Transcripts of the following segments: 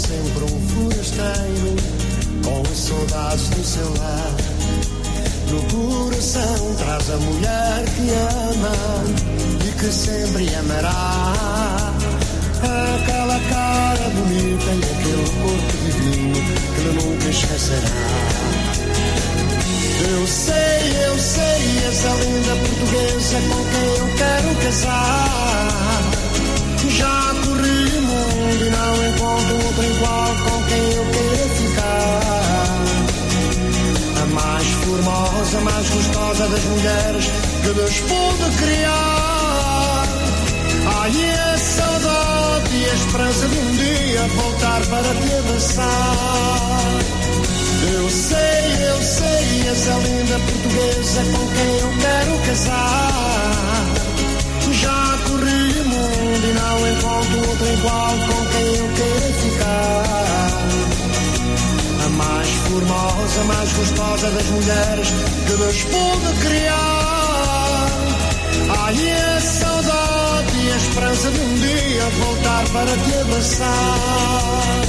sempre um forasteiro, com saudades do seu lar. No coração traz a mulher que ama e que sempre amará. Aquela cara bonita e aquele corpo divino que ele nunca esquecerá. Eu sei, essa linda portuguesa com quem eu quero casar. Já corri o mundo e não encontro outro igual com quem eu quero ficar. A mais formosa, mais gostosa das mulheres que Deus pôde criar. Ai, a saudade e a esperança de um dia voltar para te abraçar. Eu sei, essa linda portuguesa com quem eu quero casar. Já corri o mundo e não encontro outro igual com quem eu quero ficar. A mais formosa, mais gostosa das mulheres que Deus pôde criar. Ai, a saudade e a esperança de um dia voltar para te abraçar.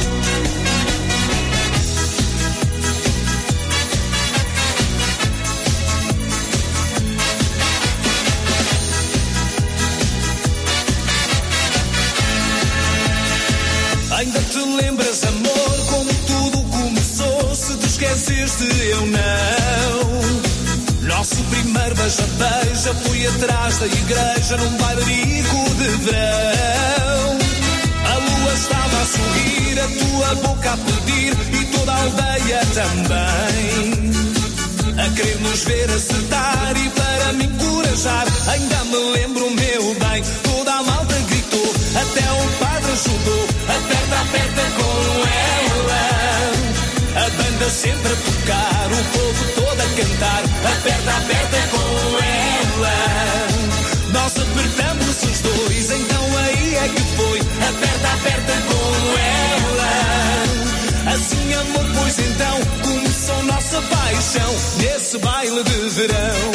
Ainda te lembras, amor, como tudo começou? Se te esqueceste, eu não. Nosso primeiro beija-beija foi atrás da igreja num bailarico de verão. A lua estava a sorrir, a tua boca a pedir e toda a aldeia também. A querer nos ver acertar e para me encorajar. Ainda me lembro, meu bem, toda a malta gritou, até o padre ajudou. Aperta, aperta com ela. A banda sempre a tocar, o povo todo a cantar. Aperta, aperta com ela. Nós apertamos os dois, então aí é que foi. Aperta, aperta com ela. Assim, amor, pois então começou nossa paixão nesse baile de verão.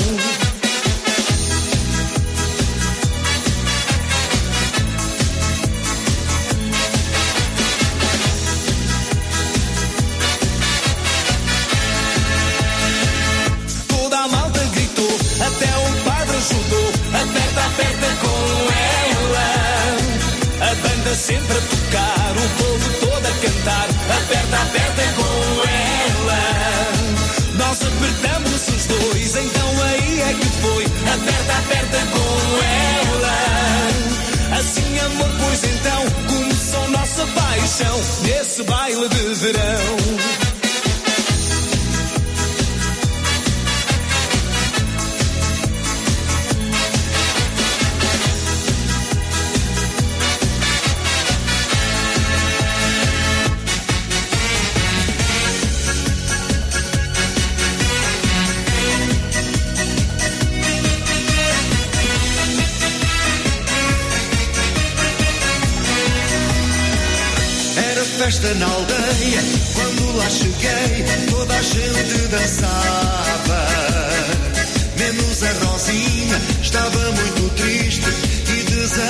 Até o padre ajudou. Aperta, aperta com ela. A banda sempre a tocar, o povo todo a cantar. Aperta, aperta com ela. Nós apertamos os dois, então aí é que foi. Aperta, aperta com ela. Assim, amor, pois então começou nossa paixão nesse baile de verão. Festa na aldeia, quando lá cheguei, toda a gente dançava. Menos a Rosinha, estava muito triste e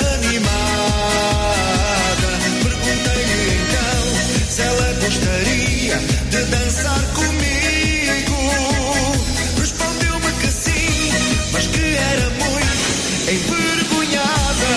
desanimada. Perguntei-lhe então se ela gostaria de dançar comigo. Respondeu-me que sim, mas que era muito envergonhada.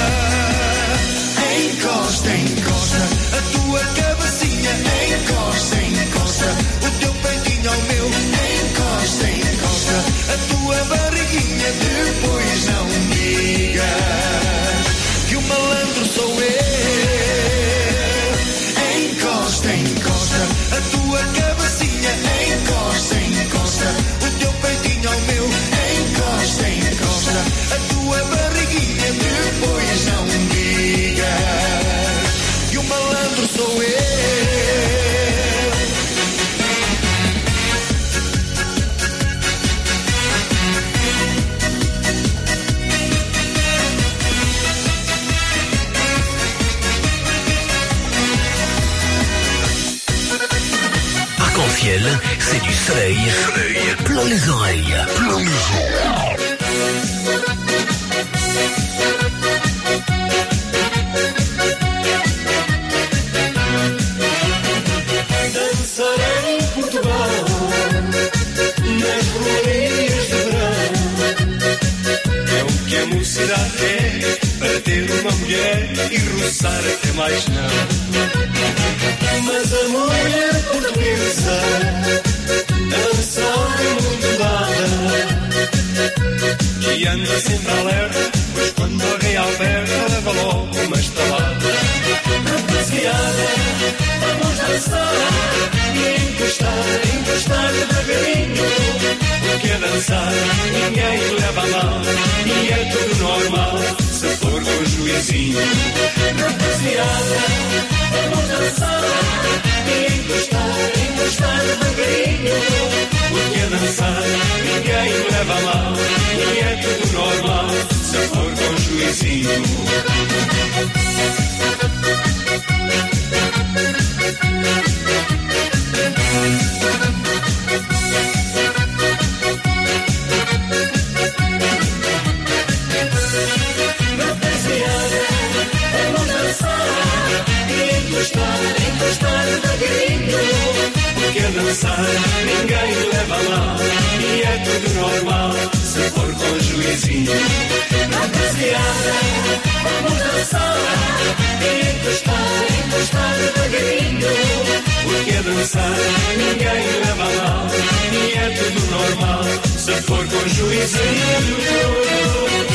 Encosta, encosta a tua cabecinha, encosta, encosta o teu peitinho ao meu, encosta, encosta a tua barriguinha, depois não digas que o malandro sou eu. Encosta, encosta a tua cabecinha, encosta, encosta o teu peitinho ao meu, encosta, encosta a tua barriguinha, depois não digas que o malandro sou eu. Arc-en-ciel, c'est du soleil, plein les oreilles, plein les oreilles. exagera até para ter uma mulher e roçar até mais não. Mas a mulher portuguesa não sabe muito dada e anda sempre alerta, pois quando alguém aperta leva logo uma estalada. Rapaziada, vamos dançar e encostar devagarinho, porque a dançar ninguém leva a mal e é tudo normal se for com o juizinho. Rapaziada, vamos dançar e encostar devagarinho, porque a dançar ninguém leva a mal e é tudo normal se for com o juizinho. Encostar devagarinho, porque a dançar ninguém leva mal e é tudo normal se for com o juizinho. Rapaziada, vamos dançar e encostar devagarinho, porque a dançar ninguém leva mal e é tudo normal se for com o juizinho.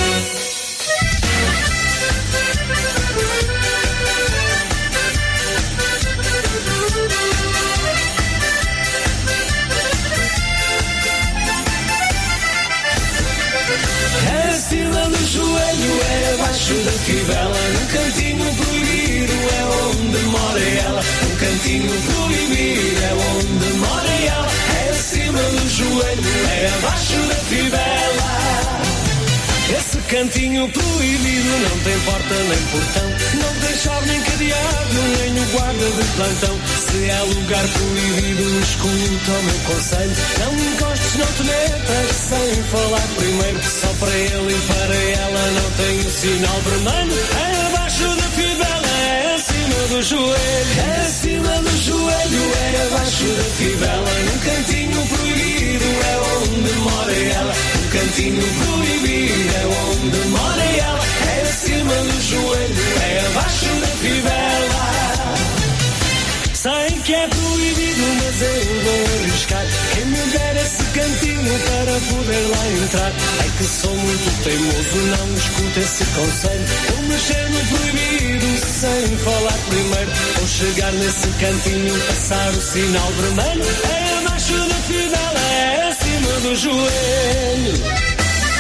Acima do joelho é abaixo da fivela, num cantinho proibido é onde mora ela. Um cantinho proibido é onde mora ela. É acima do joelho, é abaixo da fivela. Esse cantinho proibido não tem porta nem portão, não tem chave nem cadeado, nem o guarda de plantão. Se é lugar proibido, escuta o meu conselho, não encostes, não te metas sem falar primeiro. Só para ele e para ela não tem o sinal vermelho. É abaixo da fivela, é acima do joelho. É acima do joelho, é abaixo da fivela. Num cantinho proibido é onde mora ela. Um cantinho proibido é onde mora ela. É acima do joelho, é abaixo da fivela. Sei que é proibido, mas eu vou arriscar. Quem me der esse cantinho para poder lá entrar. É que sou muito teimoso, não escuto esse conselho. Vou mexer no proibido sem falar primeiro. Vou chegar nesse cantinho, passar o sinal vermelho. É abaixo da fivela, é acima do joelho.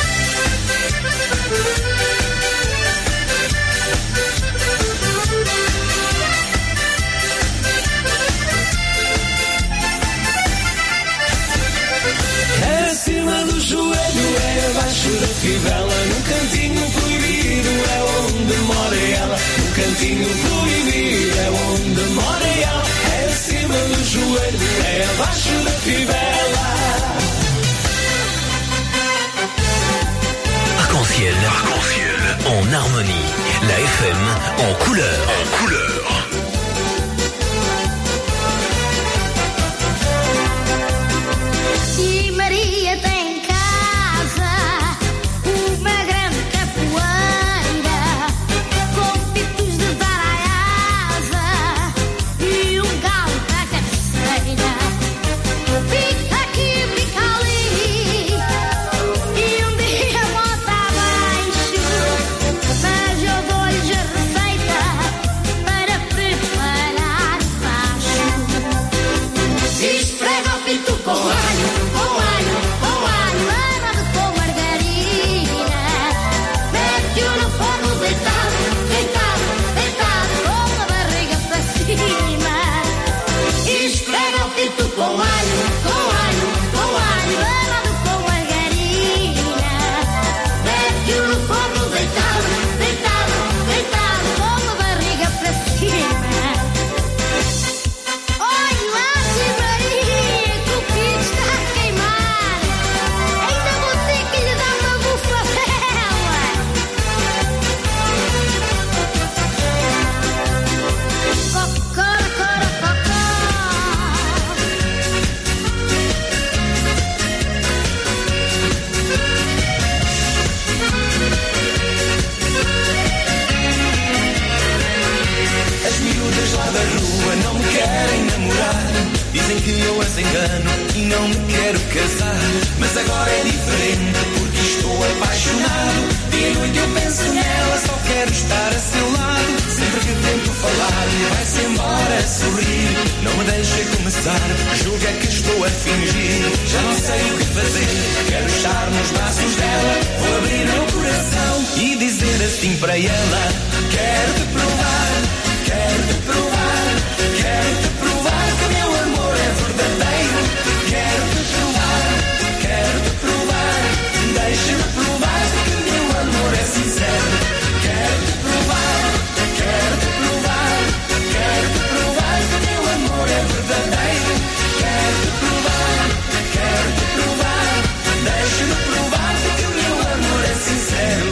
É acima do joelho, é abaixo da fivela. Num cantinho proibido é onde mora ela. Num cantinho proibido é onde mora ela. É acima do joelho, é abaixo da fivela. Arc-en-ciel, en harmonie. La FM en couleur. E Maria tem em casa uma grande capoeira com picos de dar à asa e um galo para a cabeceira. Pica aqui, pica ali e um dia bota abaixo. Mas eu dou-lhes a receita para preparar o facho. Esfrega o pito com alho. Olha lá, Maria, que o pito está queimado. engano e não me quero casar. Mas agora é diferente porque estou apaixonado. Dia e noite eu penso nela, só quero estar a seu lado. Sempre que tento falar, vai-se embora a sorrir. Não me deixa começar, julga que estou a fingir. Já não sei o que fazer, quero estar nos braços dela. Vou abrir meu coração e dizer assim para ela: quero-te provar, quero-te provar, quero-te provar que o meu amor é verdadeiro. Quero-te provar, quero-te provar, deixa-me provar que o meu amor é sincero. Quero-te provar, quero-te provar, quero-te provar que o meu amor é verdadeiro. Quero-te provar, quero-te provar, deixa-me provar que o meu amor é sincero.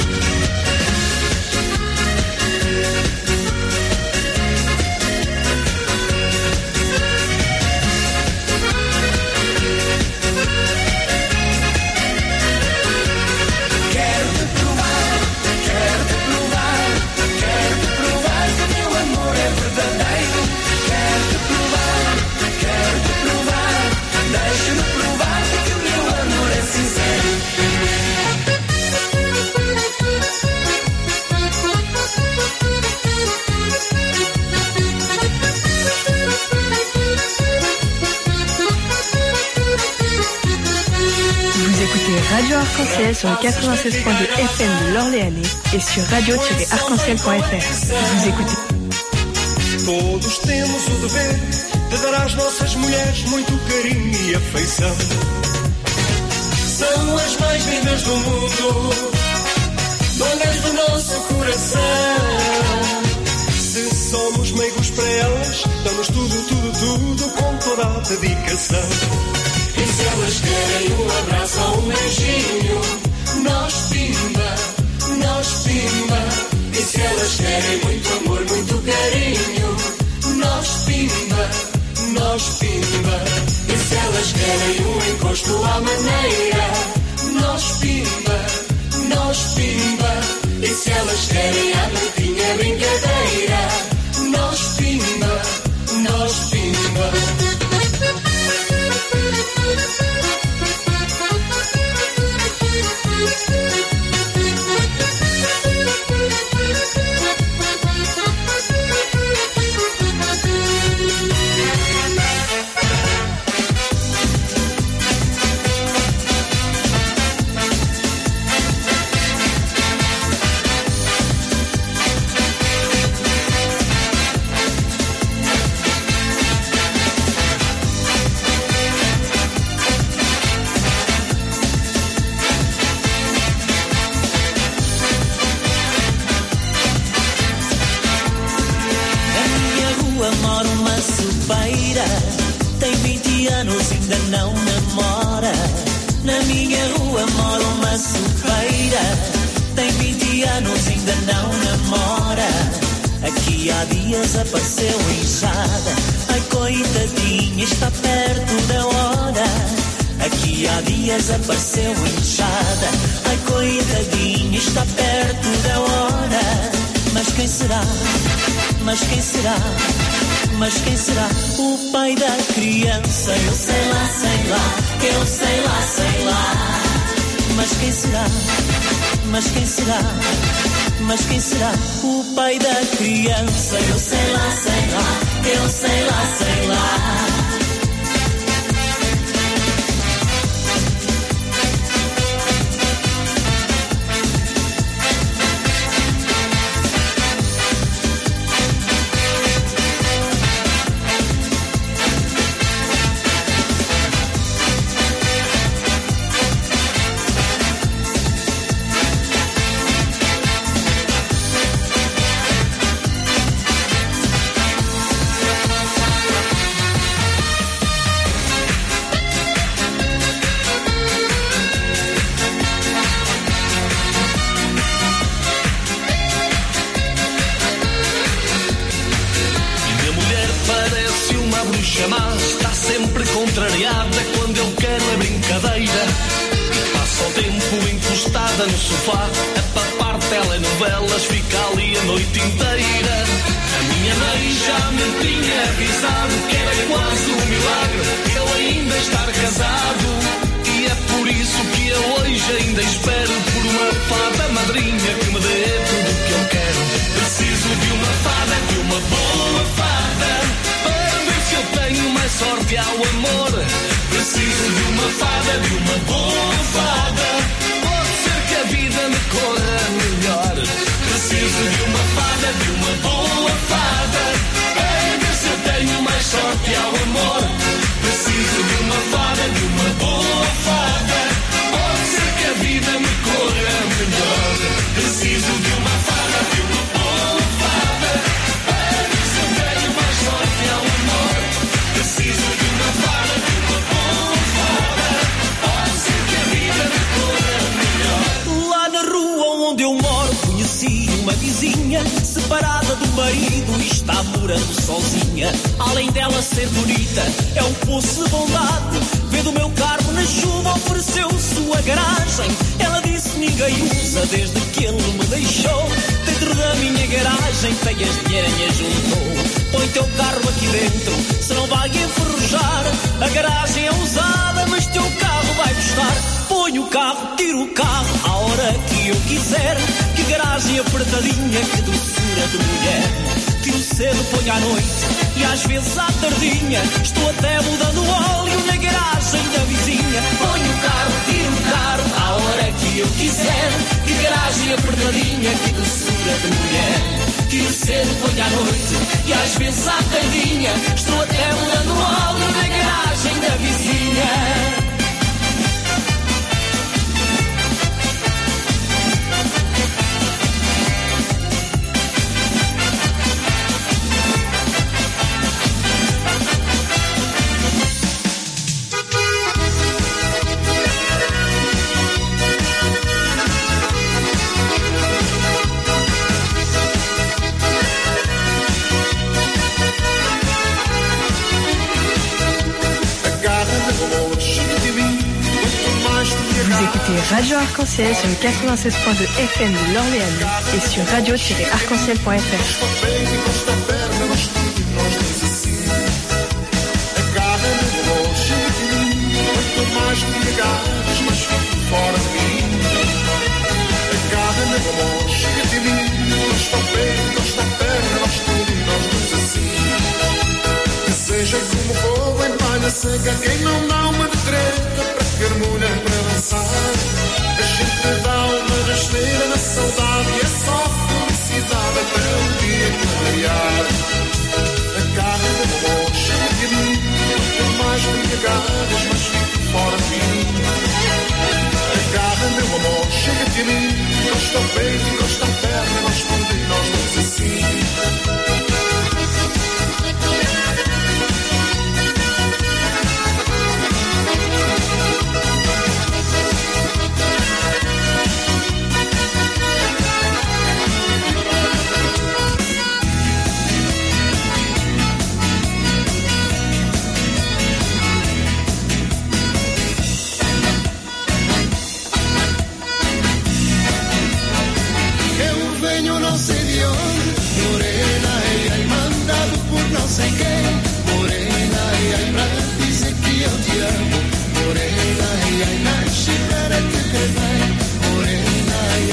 Radio Arc-en-Ciel sur le 96.2 FM de l'Orléanais et sur radio-arc-en-ciel.fr. Vous écoutez. Todos temos o dever de dar às nossas mulheres muito carinho e afeição. São as mais lindas do mundo, donas do nosso coração. Se somos meigos para elas, damos tudo, tudo, tudo com toda a dedicação. E se elas querem um abraço ou um beijinho, nós pimba, nós pimba. E se elas querem muito amor, muito carinho, nós pimba, nós pimba. E se elas querem um encosto à maneira, nós pimba, nós pimba. E se elas querem a noitinha brincadeira, nós pimba, nós pimba. Tem 20 anos, ainda não namora. Na minha rua mora uma supeira. Tem 20 anos, ainda não namora. Aqui há dias apareceu inchada. Ai, coitadinha, está perto da hora. Aqui há dias apareceu inchada. Ai, coitadinha, está perto da hora. Mas quem será? Mas quem será? Mas quem será o pai da criança? Eu sei lá, eu sei lá, sei lá. Mas quem será? Mas quem será? Mas quem será o pai da criança? Eu sei lá, eu sei lá, sei lá. Passa o tempo encostada no sofá, a papar telenovelas, fica ali a noite inteira. A minha mãe já me tinha avisado que era quase um milagre ele ainda estar casado. E é por isso que eu hoje ainda espero por uma fada madrinha que me dê tudo o que eu quero. Preciso de uma fada, de uma boa fada, para ver se eu tenho mais sorte ao amor. Preciso de uma fada, de uma boa fada, pode ser que a vida me corra melhor. Preciso de uma fada, de uma boa fada, para ver se eu tenho mais sorte ao amor. Preciso de uma fada, de uma boa fada, pode ser que a vida me corra melhor. Preciso de uma fada, de uma boa fada, para ver se eu tenho mais sorte ao amor. Preciso de uma fada, de uma boa fada, pode ser que a vida me corra melhor. Lá na rua onde eu moro conheci uma vizinha separada do marido e está morando sozinha. Além dela ser bonita, é um poço de bondade. Vendo o meu carro na chuva, ofereceu sua garagem. Ela disse ninguém usa desde que ele me deixou. Dentro da minha garagem teias de aranha juntou. Põe teu carro aqui dentro, se não vai enferrujar. A garagem é usada, mas teu carro vai custar. Põe o carro, tiro o carro, à hora que eu quiser. Que garagem apertadinha, que doçura de mulher. Tiro cedo, ponho à noite e às vezes à tardinha. Estou até mudando óleo na garagem da vizinha. Ponho o carro, tiro o carro, à hora que eu quiser. Que garagem apertadinha, que doçura de mulher. Tiro cedo, ponho à noite e às vezes à tardinha. Estou até mudando óleo na garagem da vizinha. Vous écoutez Radio Arc-en-Ciel sur le 96.2 FM de l'Orléanais et sur radio-arc-en-ciel.fr. Seja como for, em palha seca, quem não dá uma de treta para ter mulher para dançar. A gente dá uma rasteira na saudade e é só felicidade até o dia clarear. A carne de amor chega de mim, tem mais embriagadas, mas fico fora de mim. A carne de amor chega de mim, gosta ao peito, gosta à perna, gosta de nós dois assim. Não sei de onde, morena, ai, ai, mandado por não sei quem. Morena, ai, ai, pra dizer que eu te amo. Morena, ai, ai, nasci para te querer bem. Morena, ai,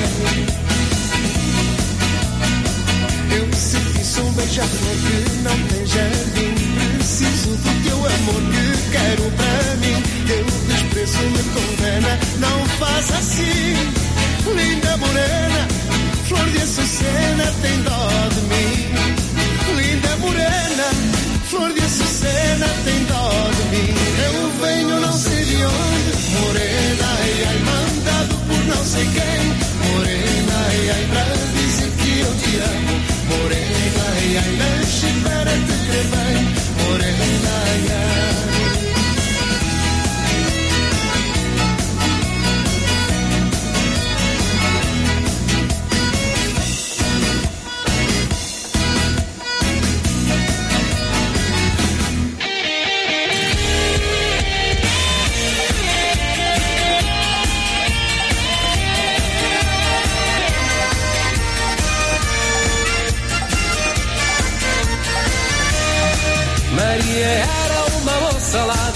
ai. Eu senti só um beija-flor que não tem jardim. Preciso do teu amor que quero para mim. Teu desprezo me condena, não faz assim. Linda morena, flor de açucena, tem dó de mim. Linda morena, flor de açucena, tem dó de mim. Eu venho não sei de onde, morena, ai, ai, mandado por não sei quem. Morena, ai, ai, pra dizer que eu te amo. Morena, ai, ai, nasci para te querer bem. Morena, ai, ai.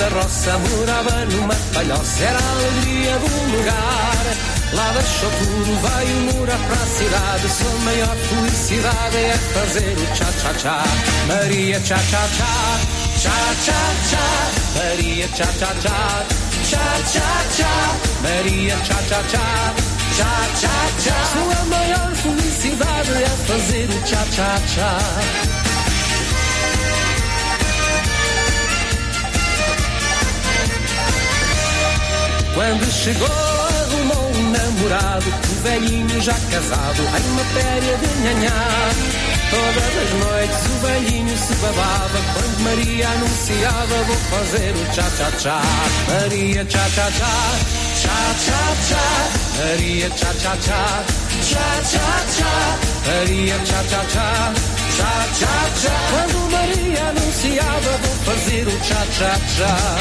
da roça, morava numa palhoça, era a alegria do lugar. Lá deixou tudo, veio morar para a cidade. Sua maior felicidade é fazer o tchá-tchá-tchá. Maria tchá-tchá-tchá, tchá-tchá-tchá. Maria tchá-tchá-tchá, tchá-tchá-tchá. Maria tchá-tchá-tchá, tchá-tchá-tchá. Sua maior felicidade é fazer o tchá-tchá-tchá. Quando chegou, arrumou um namorado, o velhinho já casado, em matéria de nhanhá. Todas as noites o velhinho se babava, quando Maria anunciava: vou fazer o tchá-tchá-tchá. Maria tchá-tchá-tchá, tchá-tchá-tchá. Maria tchá-tchá-tchá, tchá-tchá-tchá. Maria tchá-tchá-tchá, tchá-tchá-tchá. Quando Maria anunciava: vou fazer o tchá-tchá-tchá.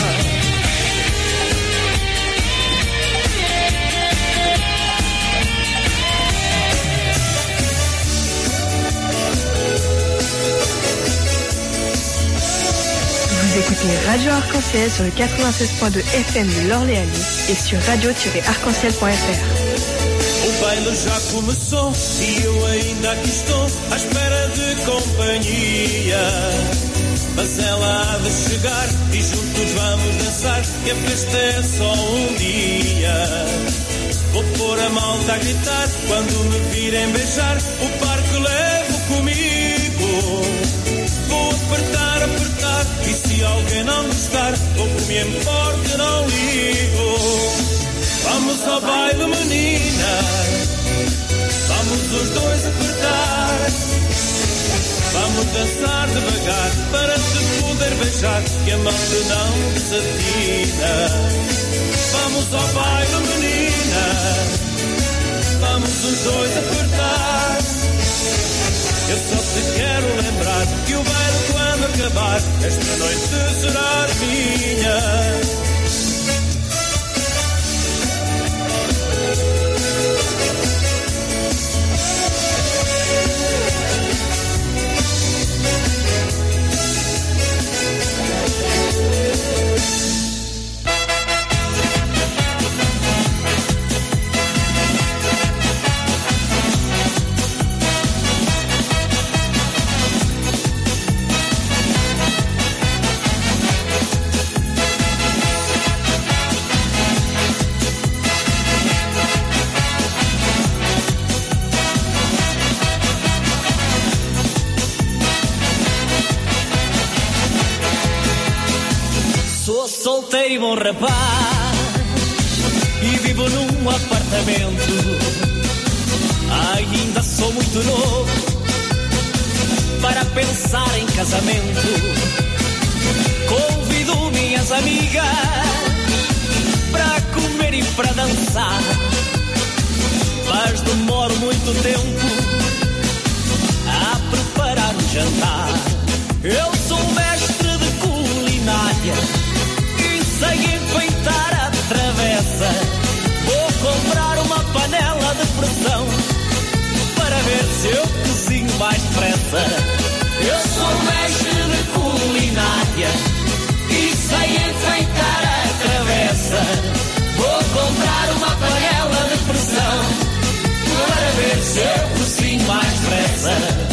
Vous écoutez Radio Arc-en-Ciel sur le 96.2 FM de l'Orléanais et sur radio-arc-en-ciel.fr. O baile já começou e eu ainda aqui estou à espera de companhia. Mas ela há de chegar e juntos vamos dançar, que a festa é só um dia. Vou pôr a malta a gritar quando me virem beijar, o parque levo comigo. Vou apertar, apertar, e se alguém não gostar, vou que me importe, não ligo. Vamos ao baile, menina, vamos os dois apertar. Vamos dançar devagar para te poder beijar, que a mão te não desatina. Vamos ao baile, menina, vamos os dois apertar. Eu só te quero lembrar que o baile quando acabar, esta noite será minha. Solteiro e bom rapaz e vivo num apartamento. Ainda sou muito novo para pensar em casamento. Convido minhas amigas para comer e para dançar, mas demoro muito tempo a preparar o jantar. Eu sou mestre de culinária, sei enfeitar a travessa. Vou comprar uma panela de pressão para ver se eu cozinho mais depressa. Eu sou mestre de culinária e sei enfeitar a travessa. Vou comprar uma panela de pressão para ver se eu cozinho mais depressa.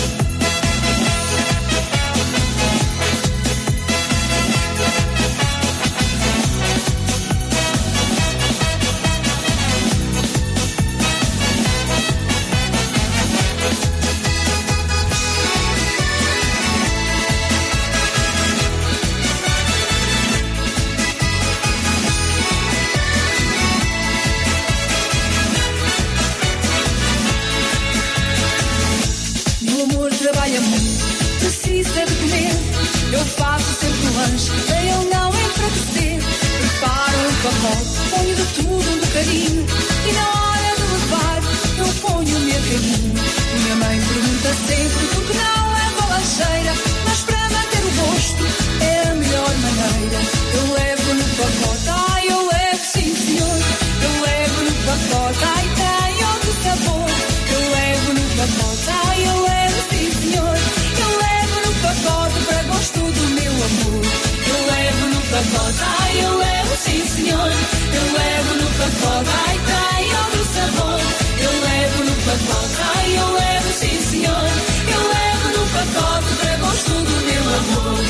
ai, eu levo, sim senhor. Eu levo no pacote, ai, trai outro sabor. Eu levo no pacote, ai, eu levo, sim senhor. Eu levo no pacote para gosto do meu amor.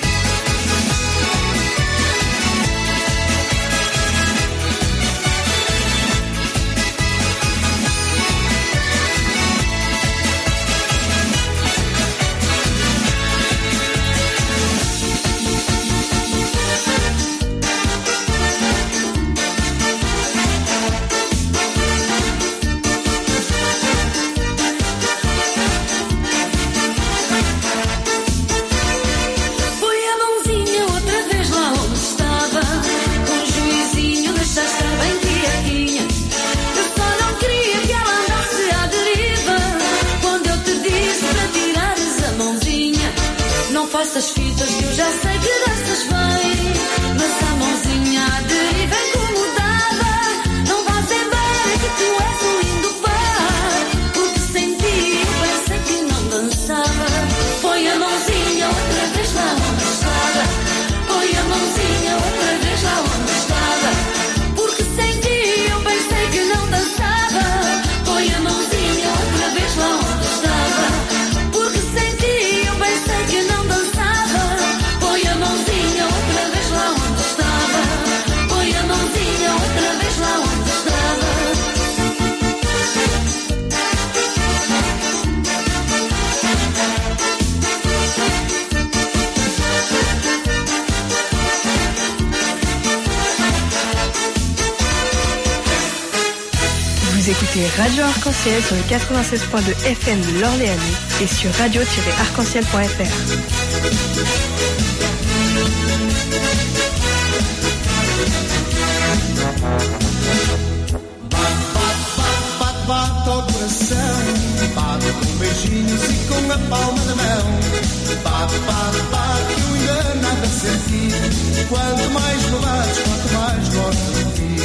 Faças fitas que eu já sei que danças bem, mas a mãozinha à deriva incomodava. Não vais embora que tu és um lindo par, porque sem ti eu pensei que não dançava. Põe a mãozinha outra vez lá onde estava. Põe a mãozinha outra vez lá onde estava, porque sem ti eu pensei que não dançava. Põe a mãozinha outra vez lá onde estava, porque sem ti eu pensei que não dançava. Põe a mãozinha outra vez lá onde estava. Põe a mãozinha outra vez lá onde estava. Vous écoutez Radio Arc-en-Ciel sur le 96.2 FM de l'Orléanais et sur radio-arc-en-ciel.fr. Bate ao coração, bate com beijinhos e com a palma da mão. Bate, bate, bate, que eu ainda nada senti. Quanto mais me bates, quanto mais gosto de ti.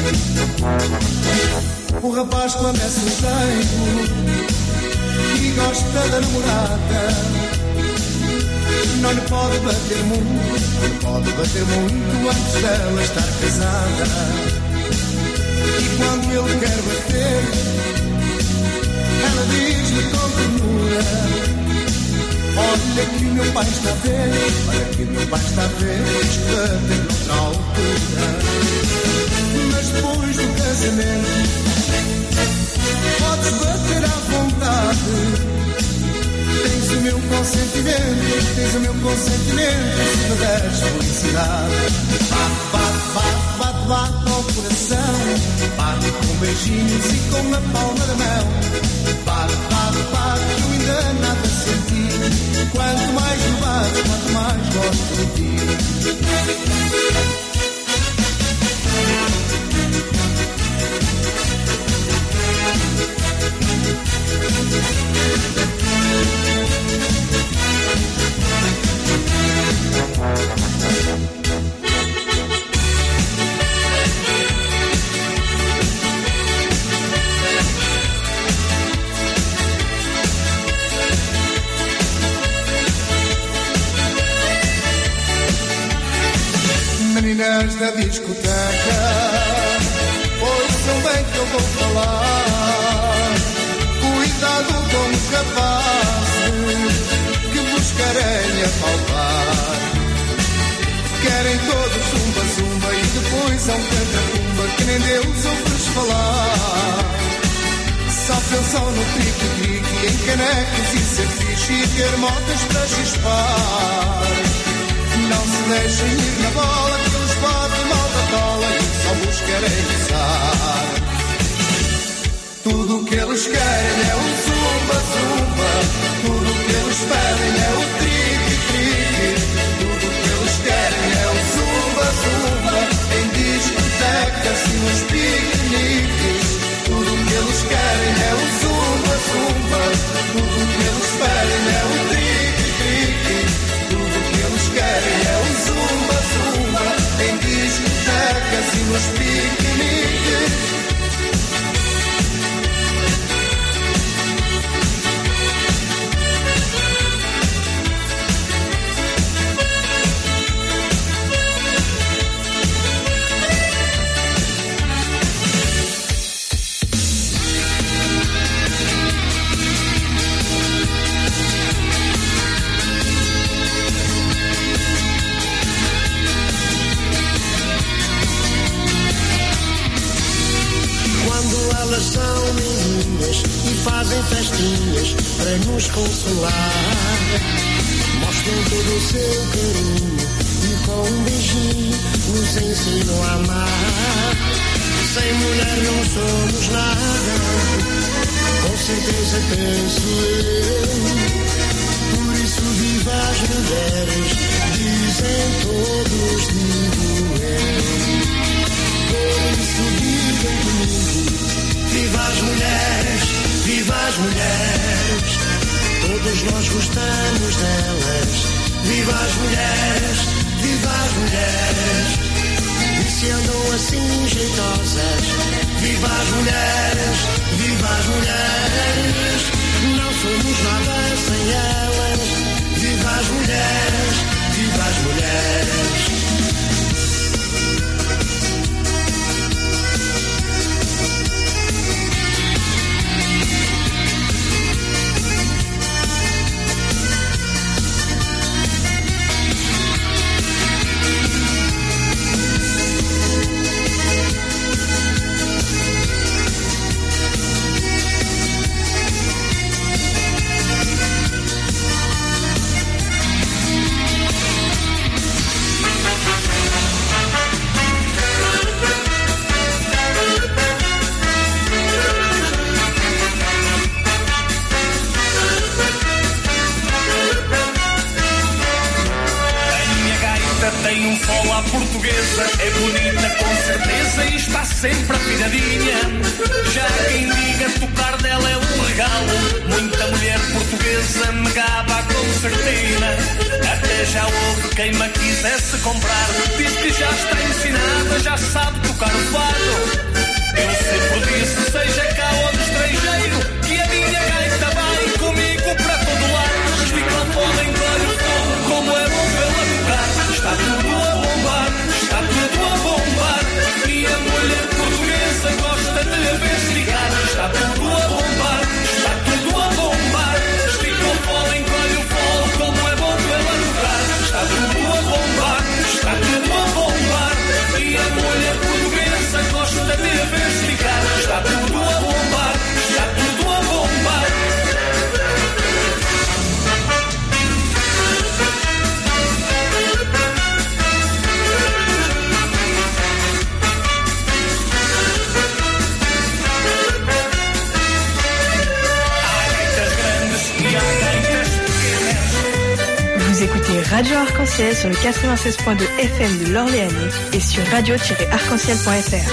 O rapaz quando é solteiro e gosta da namorada, não lhe pode bater muito, não lhe pode bater muito antes dela estar casada. E quando ele quer bater, ela diz-lhe com ternura: olha que o meu pai está a ver, olha que o meu pai está a ver, diz que bater noutra altura. Mas depois do casamento podes bater à vontade. Tens o meu consentimento, tens o meu consentimento, se me deres felicidade. Bate, bate, bate, bate, bate ao coração, bate com beijinhos e com a palma da mão. Bate, bate, bate, que eu ainda nada senti. Quanto mais me bates, quanto mais gosto de ti. Meninas da discoteca, ouçam bem que eu vou falar. Cuidado com os rapazes que vos querem apalpar. Querem todos zumba, zumba e depois há um canta-cumba que nem Deus ouves falar. Só pensam no trique-trique, em canecos e ser fixe e ter motas para chispar. Não se deixem ir na bola, que eles batem mal da tola e só vos querem usar. Tudo o que eles querem é um zumba, zumba. Tudo o que eles pedem é um trique-trique. Tudo o que eles querem é um zumba, zumba. Em discotecas e nos piqueniques. Tudo o que eles querem é um zumba, zumba. Tudo o que eles pedem é um trique-trique. Tudo o que eles querem é um zumba, zumba. Em discotecas e nos piqueniques. elas são meninas e fazem festinhas para nos consolar. Mostram todo o seu carinho e com um beijinho nos ensinam a amar. Sem mulher não somos nada, com certeza penso eu. Por isso viva as mulheres, dizem todos, digo eu. Por isso digam comigo, viva as mulheres, viva as mulheres. Todos nós gostamos delas, viva as mulheres, viva as mulheres. E se andam assim jeitosas, viva as mulheres, viva as mulheres. Não somos nada sem elas, viva as mulheres, viva as mulheres. Tem um sol à portuguesa, é bonita com certeza e está sempre afinadinha. Já quem diga tocar dela é um regalo, muita mulher portuguesa me gaba com certina. Até já houve quem me quisesse comprar, diz que já está ensinada, já sabe tocar o fado. Eu sempre disse, seja cá ou de estrangeiro, que a minha gaita vai comigo para todo lado. Os microfones encolhem o fogo, como é bom vê-la tocar. Está tudo a bombar, está tudo a bombar. E a mulher portuguesa gosta de a ver esticar. Está tudo a bombar, está tudo a bombar. Estica o fole, encolhe o fole, como é bom vê-la tocar. Está tudo a bombar, está tudo a bombar. E a mulher portuguesa gosta de a ver esticar. Está tudo a bombar, está tudo a bombar. Vous écoutez Radio Arc-en-Ciel sur le 96.2 FM de l'Orléanais et sur radio-arc-en-ciel.fr.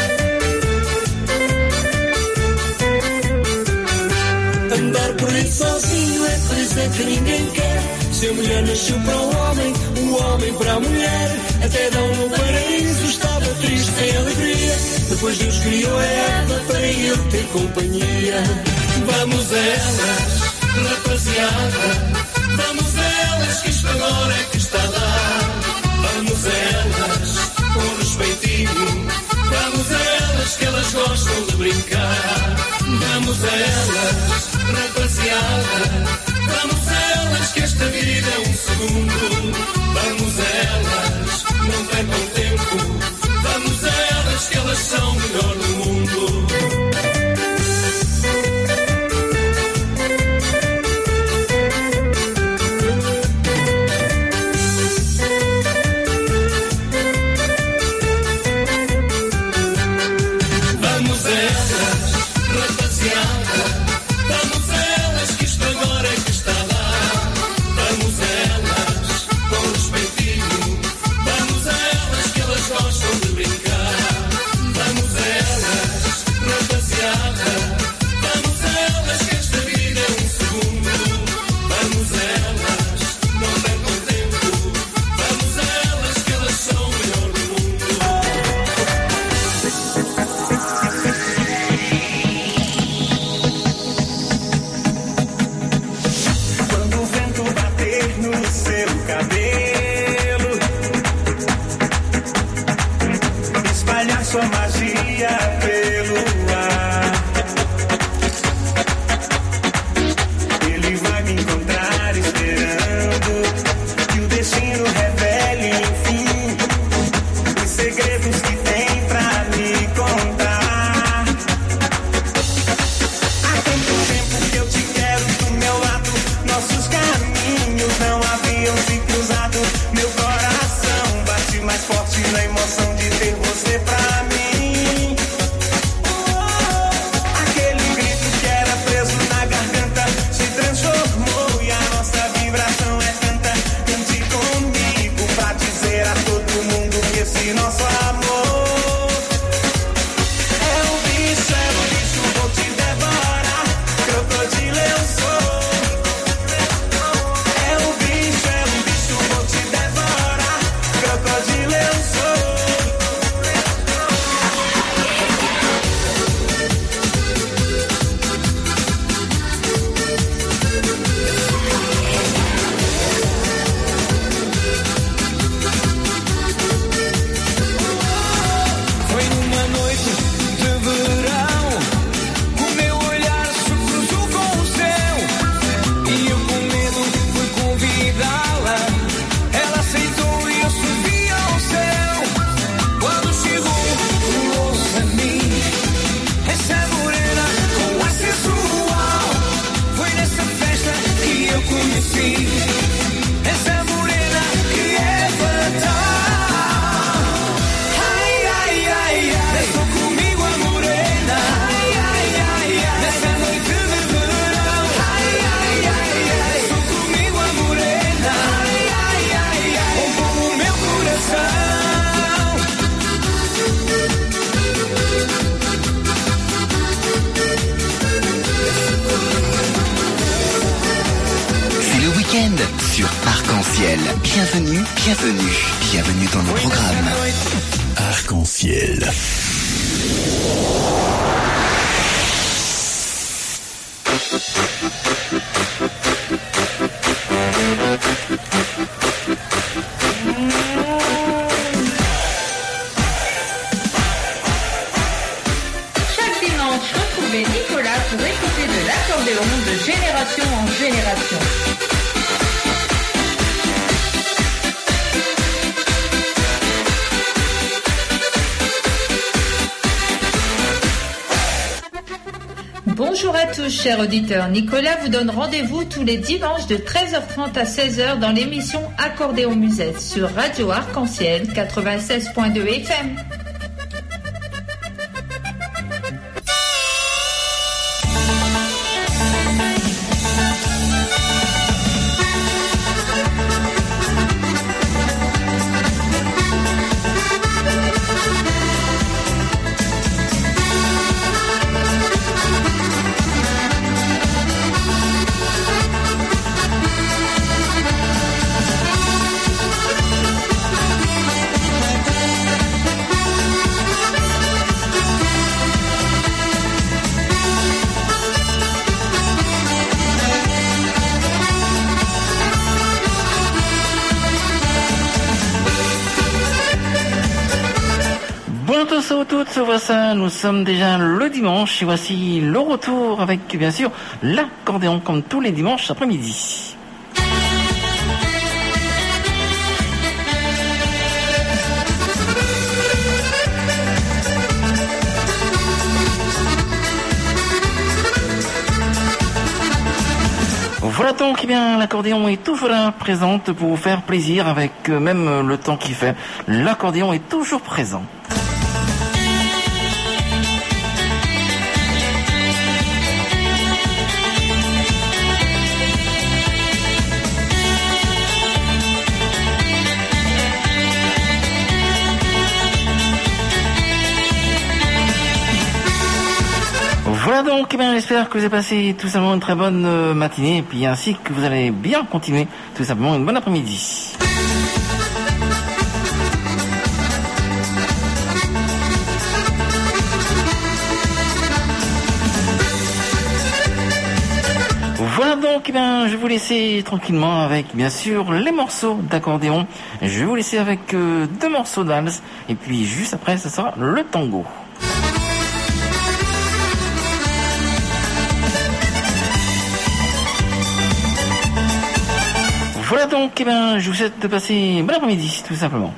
Andar por aí sozinho é coisa que ninguém quer. Se a mulher nasceu para o homem para a mulher. Até Adão no paraíso estava triste sem alegria. Depois Deus criou a Eva para ele ter companhia. Vamos a elas, rapaziada. Vamos a elas que isto agora é que está a dar. Vamos a elas com respeitinho. Vamos a elas que elas gostam de brincar. Vamos a elas, rapaziada. Vamos a elas que esta vida é um segundo. Vamos a elas, não percam tempo. Vamos a elas que elas são o melhor do mundo. amor. É o bicho, vou te devorar. Crocodilo eu sou. É o bicho, vou te devorar. Crocodilo eu sou. Foi numa noite de verão, o meu olhar se cruzou com o seu, e eu com medo fui convidá-la. Ela aceitou e eu subi ao céu. Quando chegou, colou-se a mim, essa morena com ar sensual. Foi nessa festa que eu conheci essa morena que é fatal. Ai, ai, ai, ai, dançou comigo a morena. Ai, ai, ai, ai, nessa noite de verão. Ai, ai, ai, ai, dançou comigo a morena. Ai, ai, ai, ai, roubou o meu coração. C'est le week-end sur Arc-en-Ciel. Bienvenue, bienvenue, bienvenue dans le programme. Arc-en-Ciel. Chaque dimanche, retrouvez Nicolas pour écouter de l'accordéon de génération en génération. Bonjour à tous, chers auditeurs. Nicolas vous donne rendez-vous tous les dimanches de 13h30 à 16h dans l'émission Accordéon Musette sur Radio Arc-en-Ciel 96.2 FM. Bonjour à toutes, voici, nous sommes déjà le dimanche et voici le retour avec bien sûr l'accordéon comme tous les dimanches après-midi. Voilà donc, eh bien, l'accordéon est toujours là, présente pour vous faire plaisir avec même le temps qu'il fait. L'accordéon est toujours présent. Voilà donc, eh bien, j'espère que vous avez passé tout simplement une très bonne matinée, et puis ainsi que vous allez bien continuer tout simplement une bonne après-midi. Voilà donc, eh bien, je vais vous laisser tranquillement avec, bien sûr, les morceaux d'accordéon. Je vais vous laisser avec 2 morceaux de valse, et puis juste après, ce sera le tango. Voilà donc, eh bien, je vous souhaite de passer une bonne après-midi, tout simplement.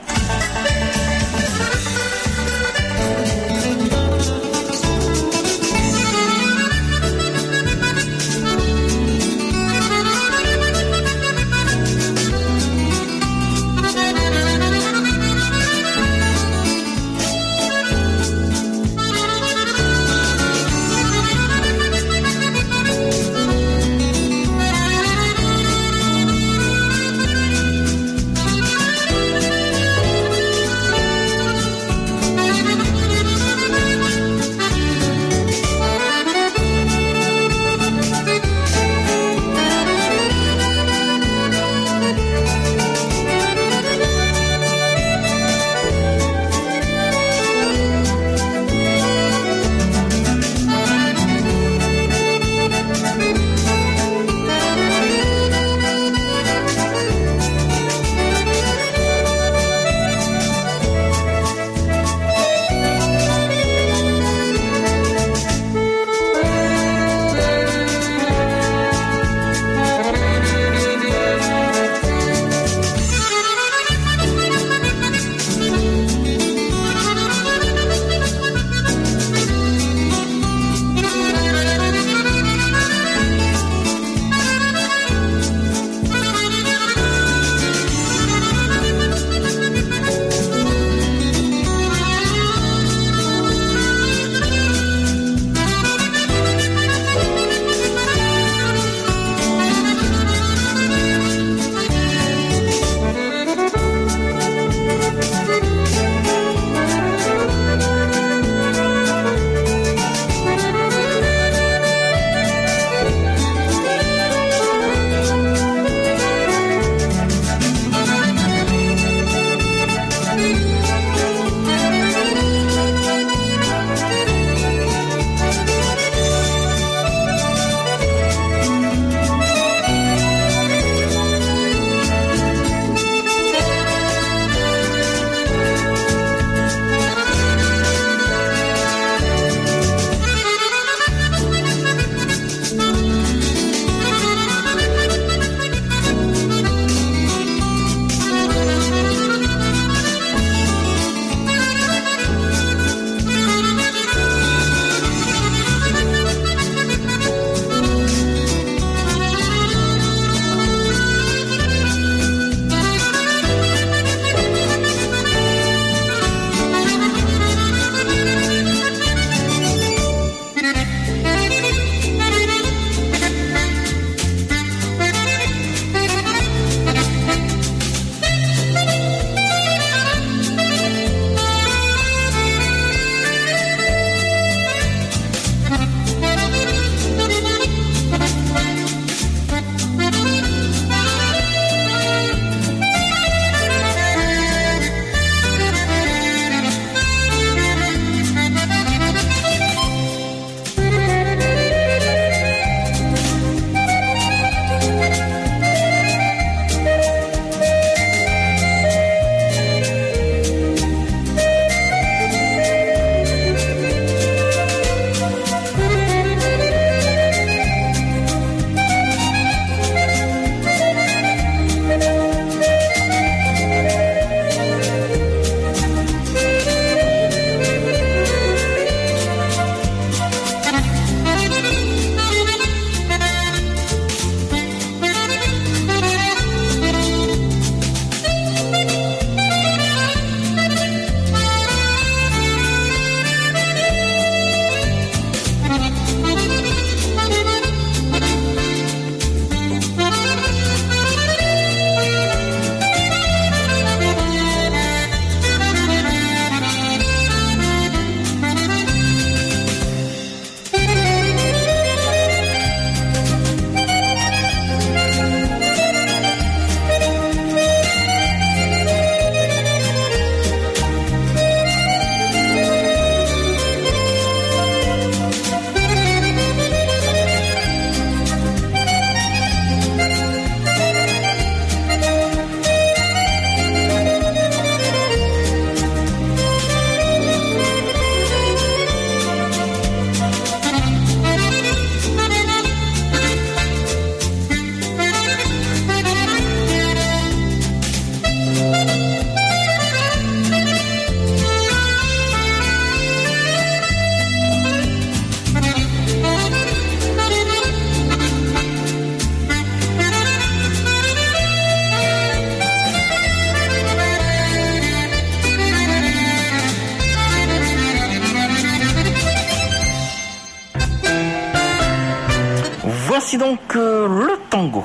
Voici donc le tango.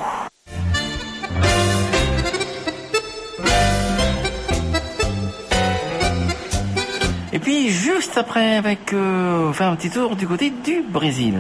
Et puis juste après, avec faire un petit tour du côté du Brésil.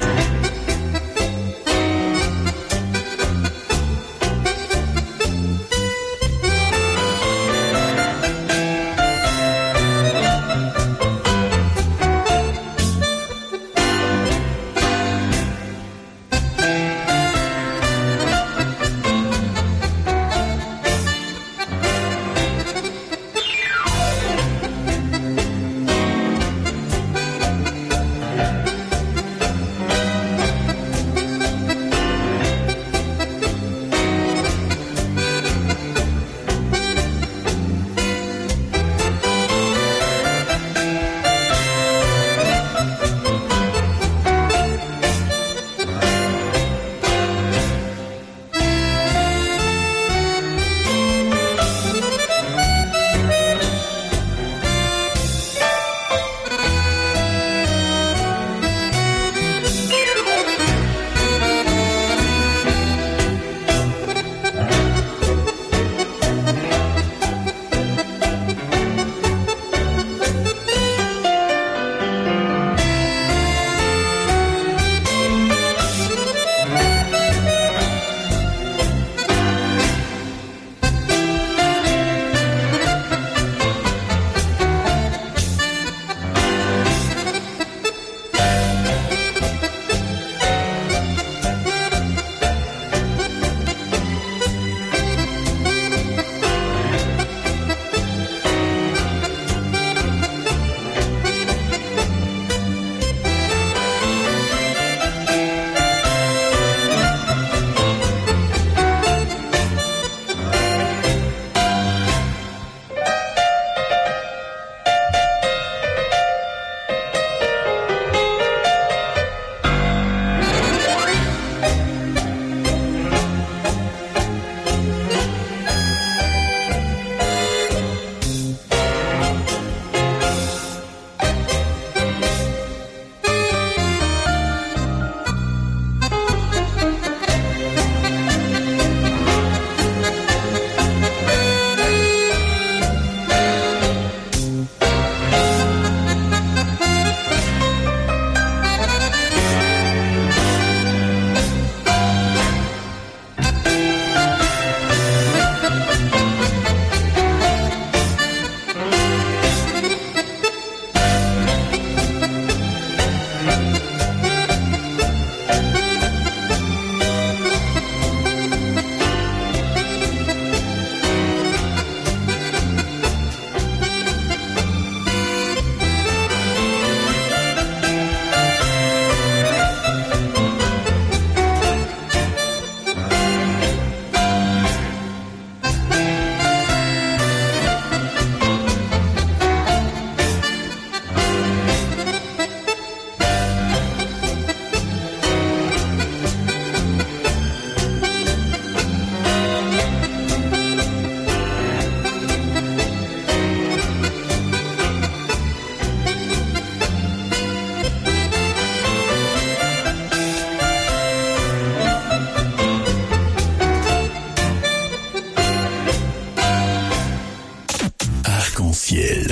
Arc-en-ciel.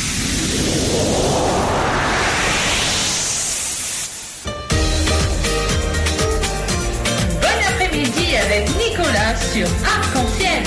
Bon après-midi avec Nicolas sur Arc-en-ciel.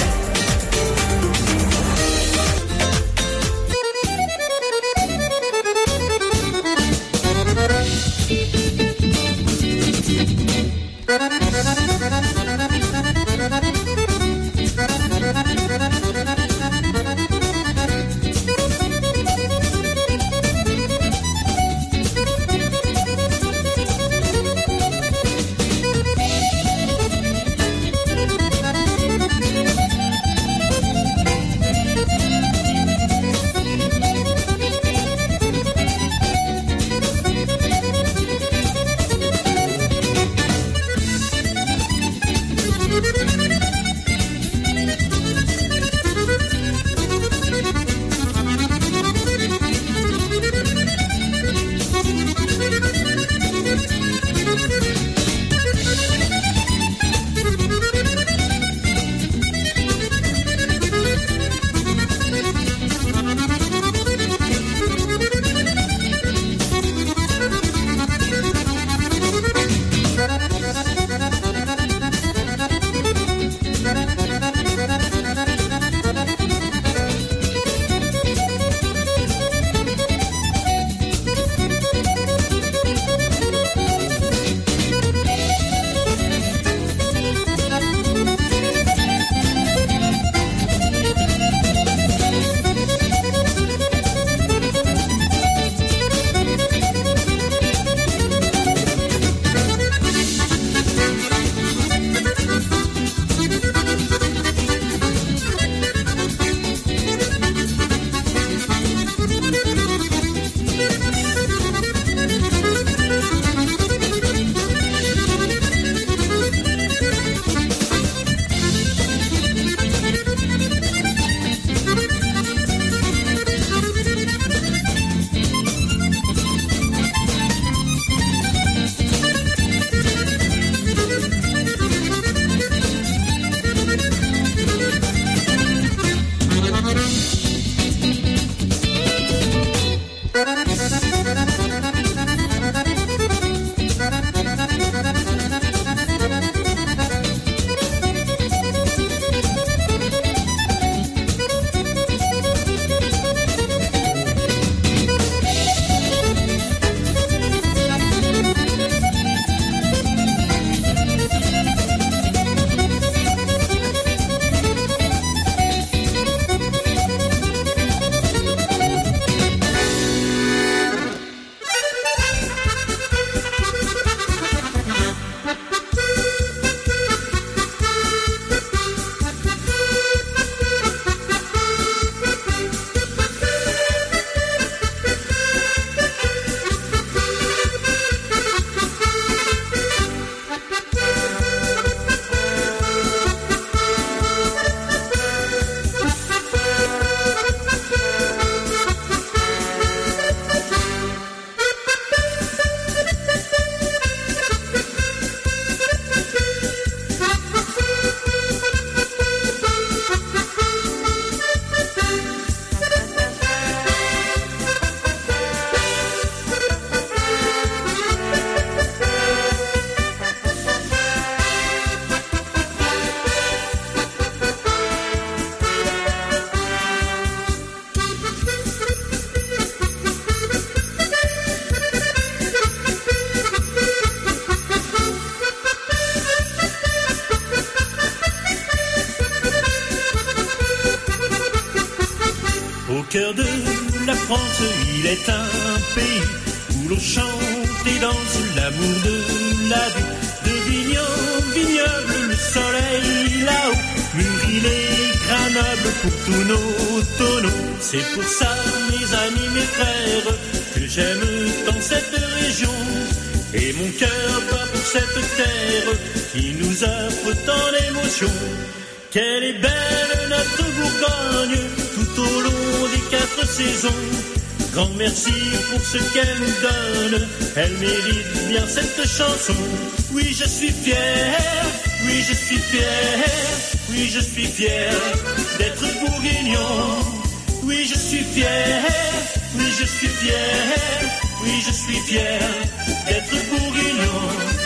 il est un pays où l'on chante et danse l'amour de la vie. De vigne en vignoble, le soleil là-haut mûrit les granobles pour tous nos tonneaux. C'est pour ça, mes amis, mes frères, que j'aime tant cette région. Et mon cœur bat pour cette terre qui nous offre tant d'émotions. Qu'elle est belle notre Bourgogne, tout au long des 4 saisons. Grand merci pour ce qu'elle nous donne, elle mérite bien cette chanson. Oui, je suis fier, oui, je suis fier, oui, je suis fier d'être bourguignon. Oui, je suis fier, oui, je suis fier, oui, je suis fier d'être bourguignon.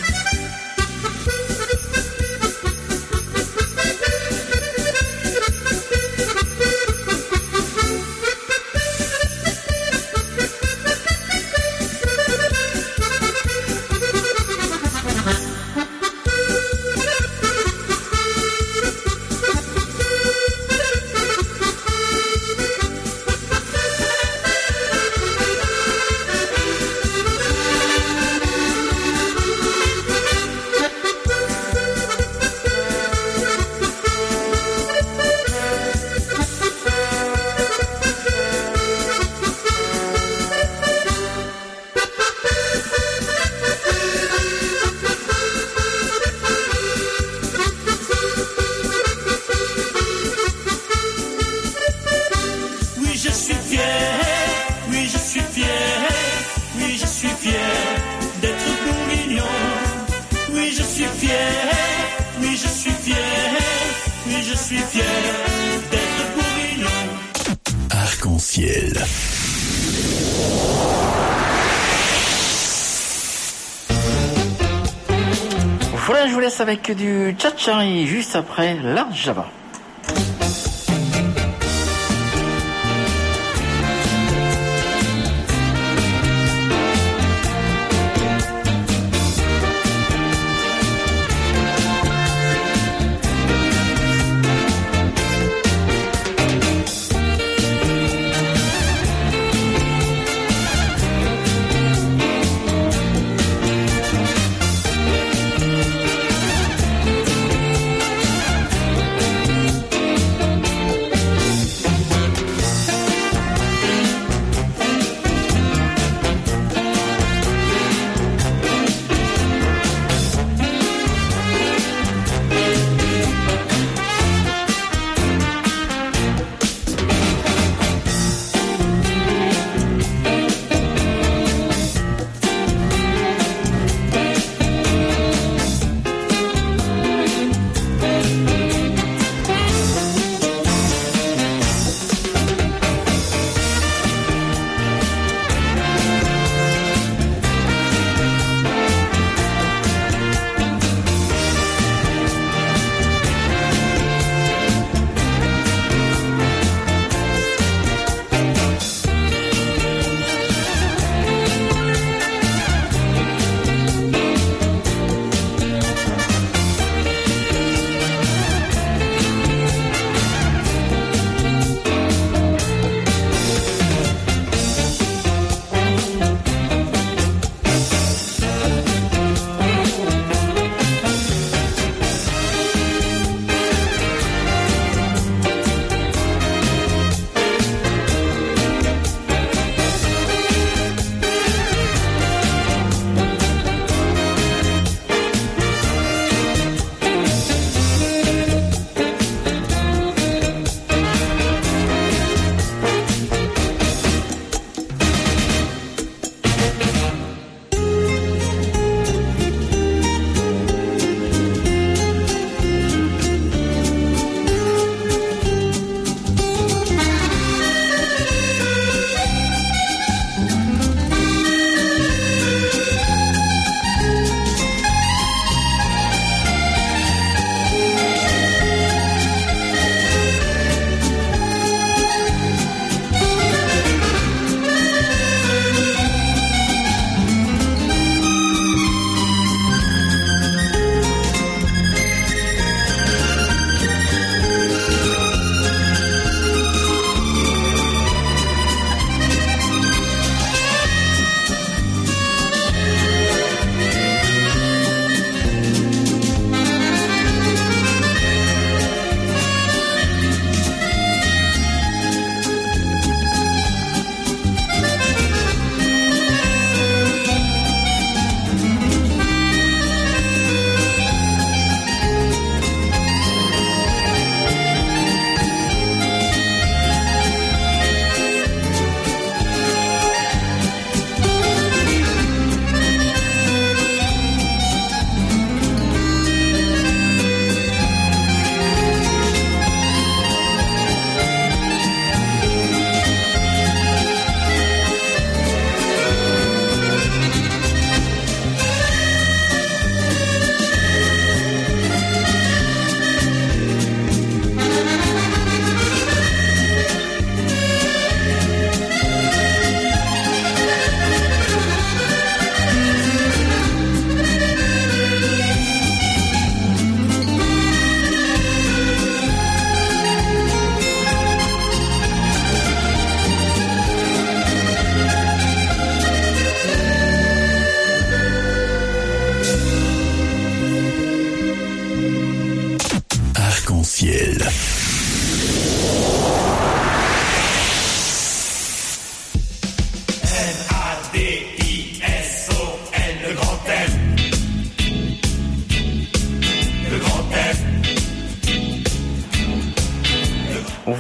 Voilà, je vous laisse avec du Tchatchari juste après la Java.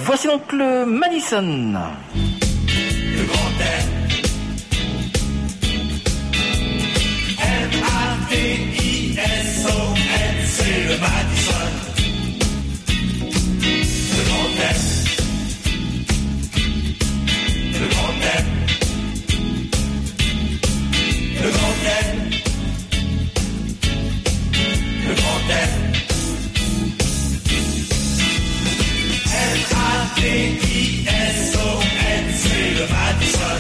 Voici donc le Madison. Le grand air. M-A-D-I-S-O-N, c'est le Madison. Le grand air. Le grand air. Le grand air. Le grand air. M-A-D-I-S-O-N, c'est le Madison.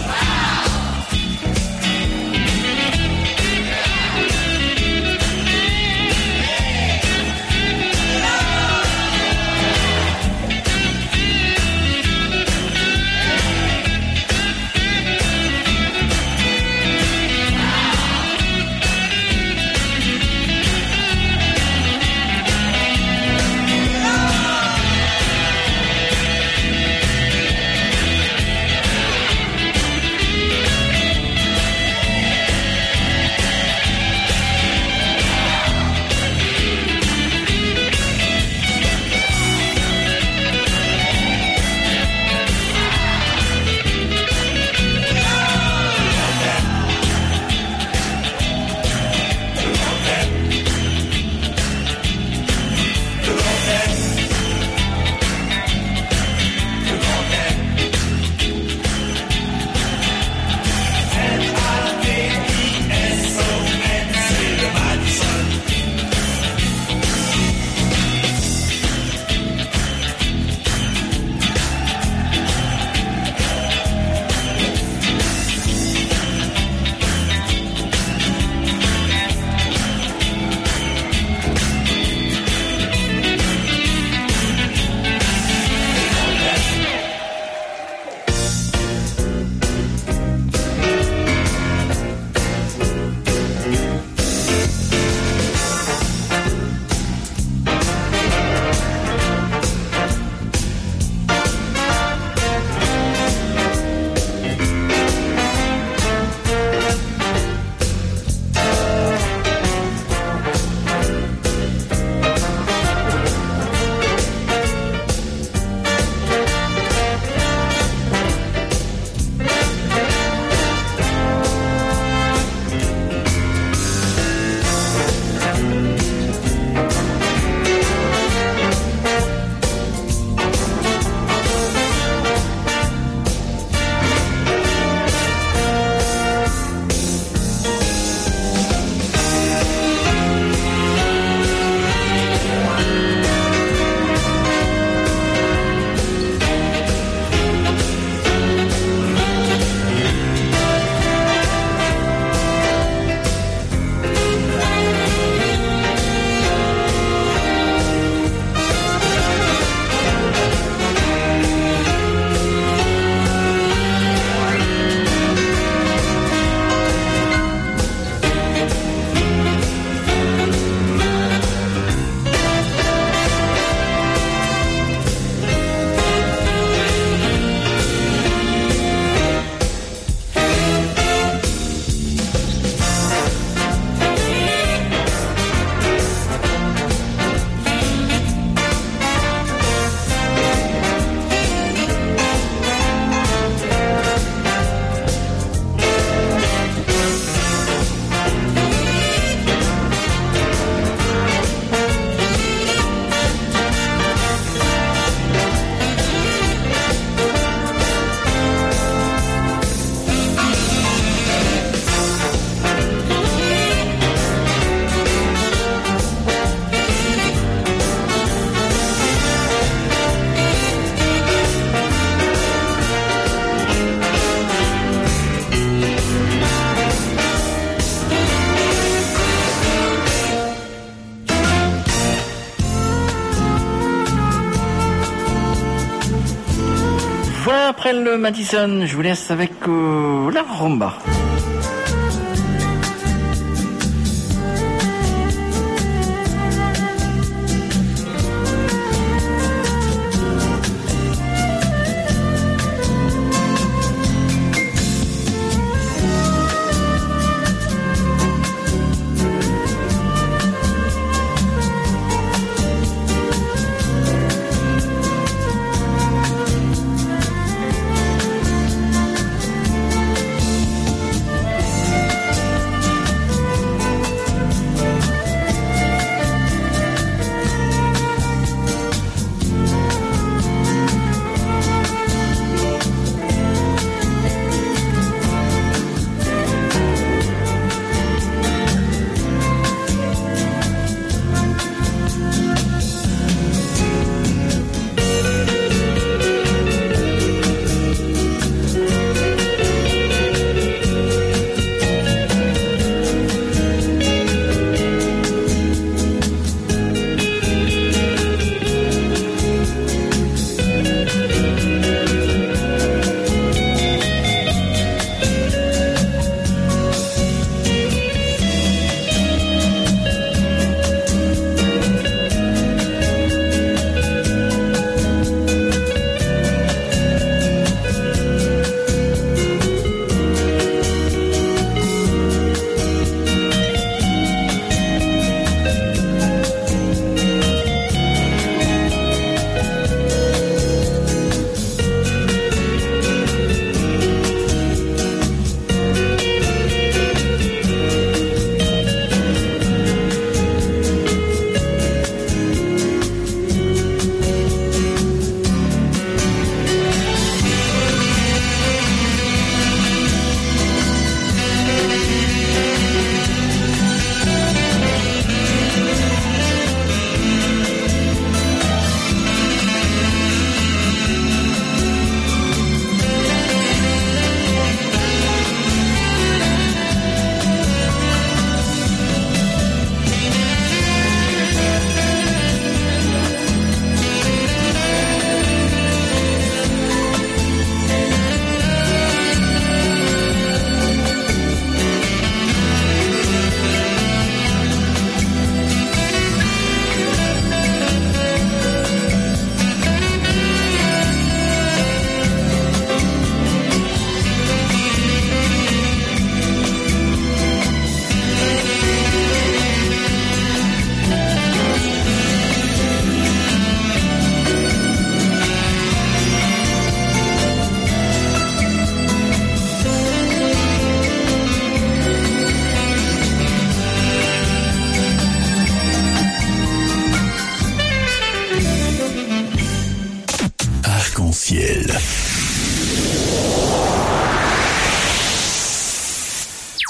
Voilà, après le Madison, je vous laisse avec la rumba.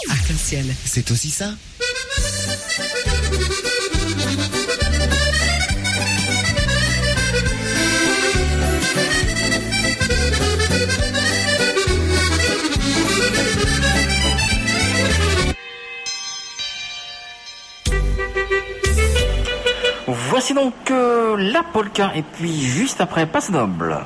Arc-en-ciel, c'est aussi ça. Voici donc la polka et puis juste après Passe Noble.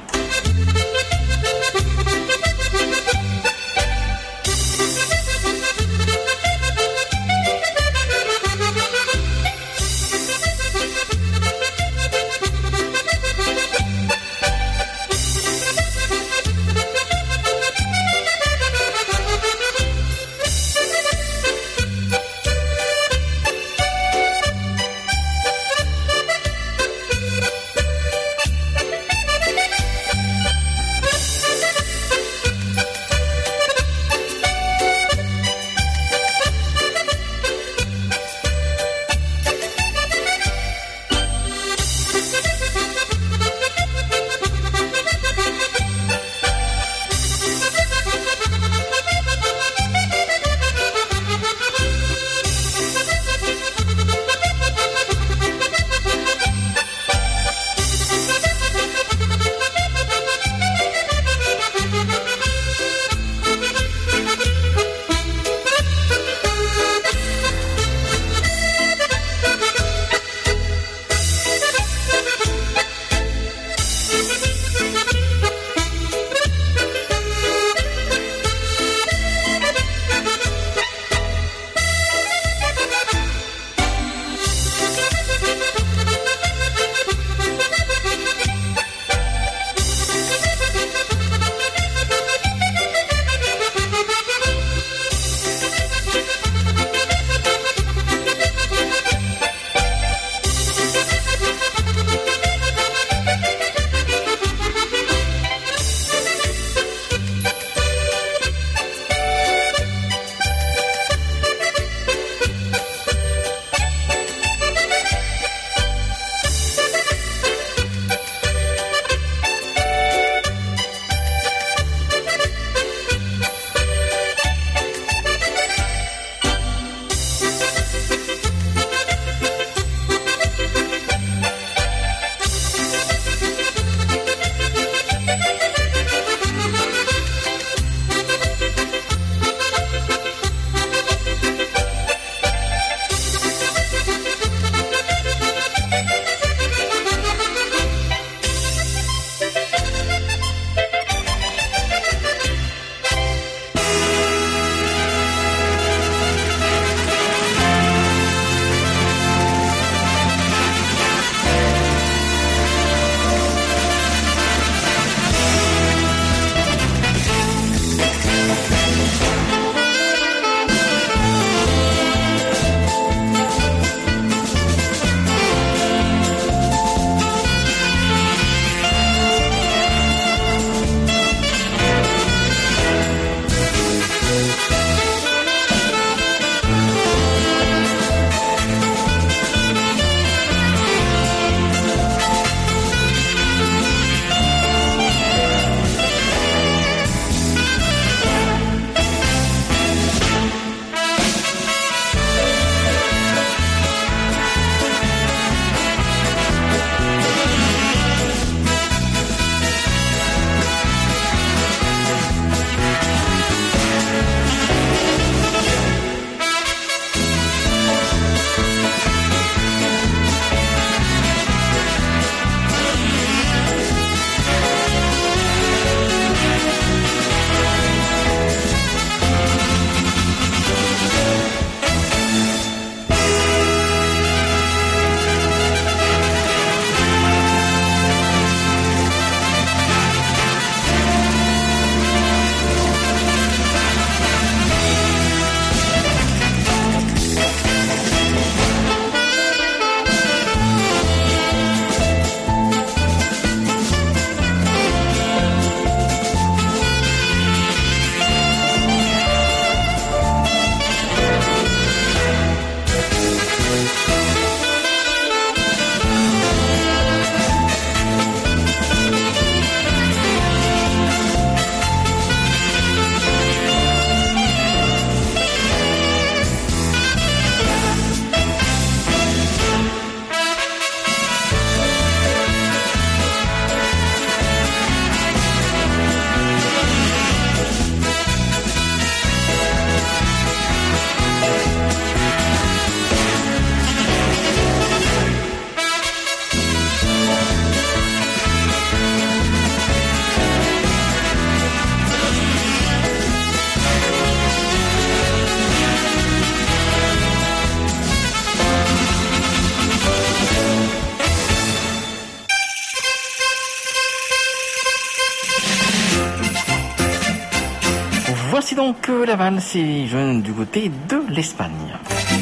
Voici donc la valse et jeunes du côté de l'Espagne.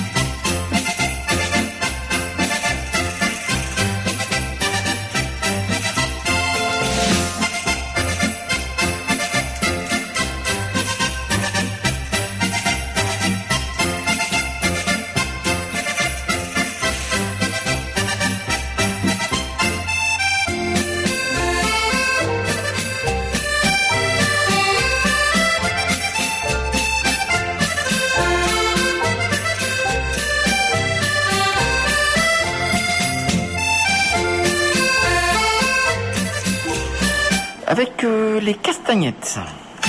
Avec les castagnettes.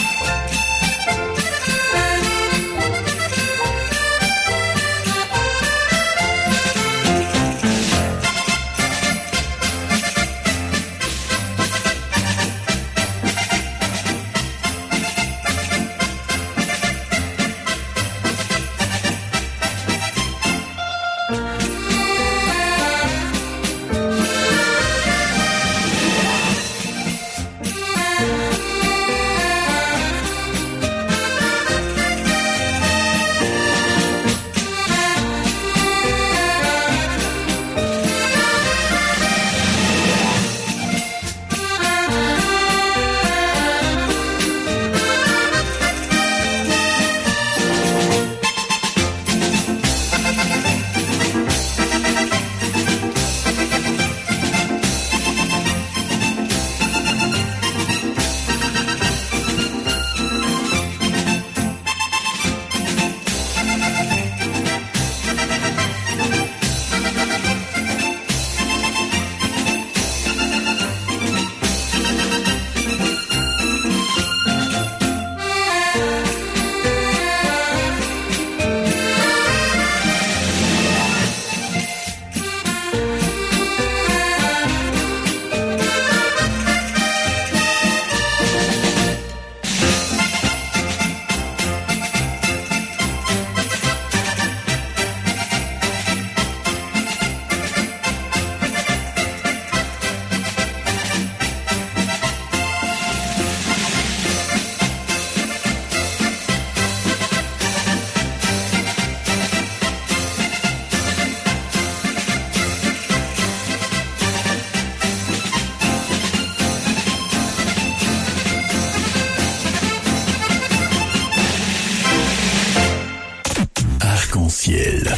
Arc-en-ciel.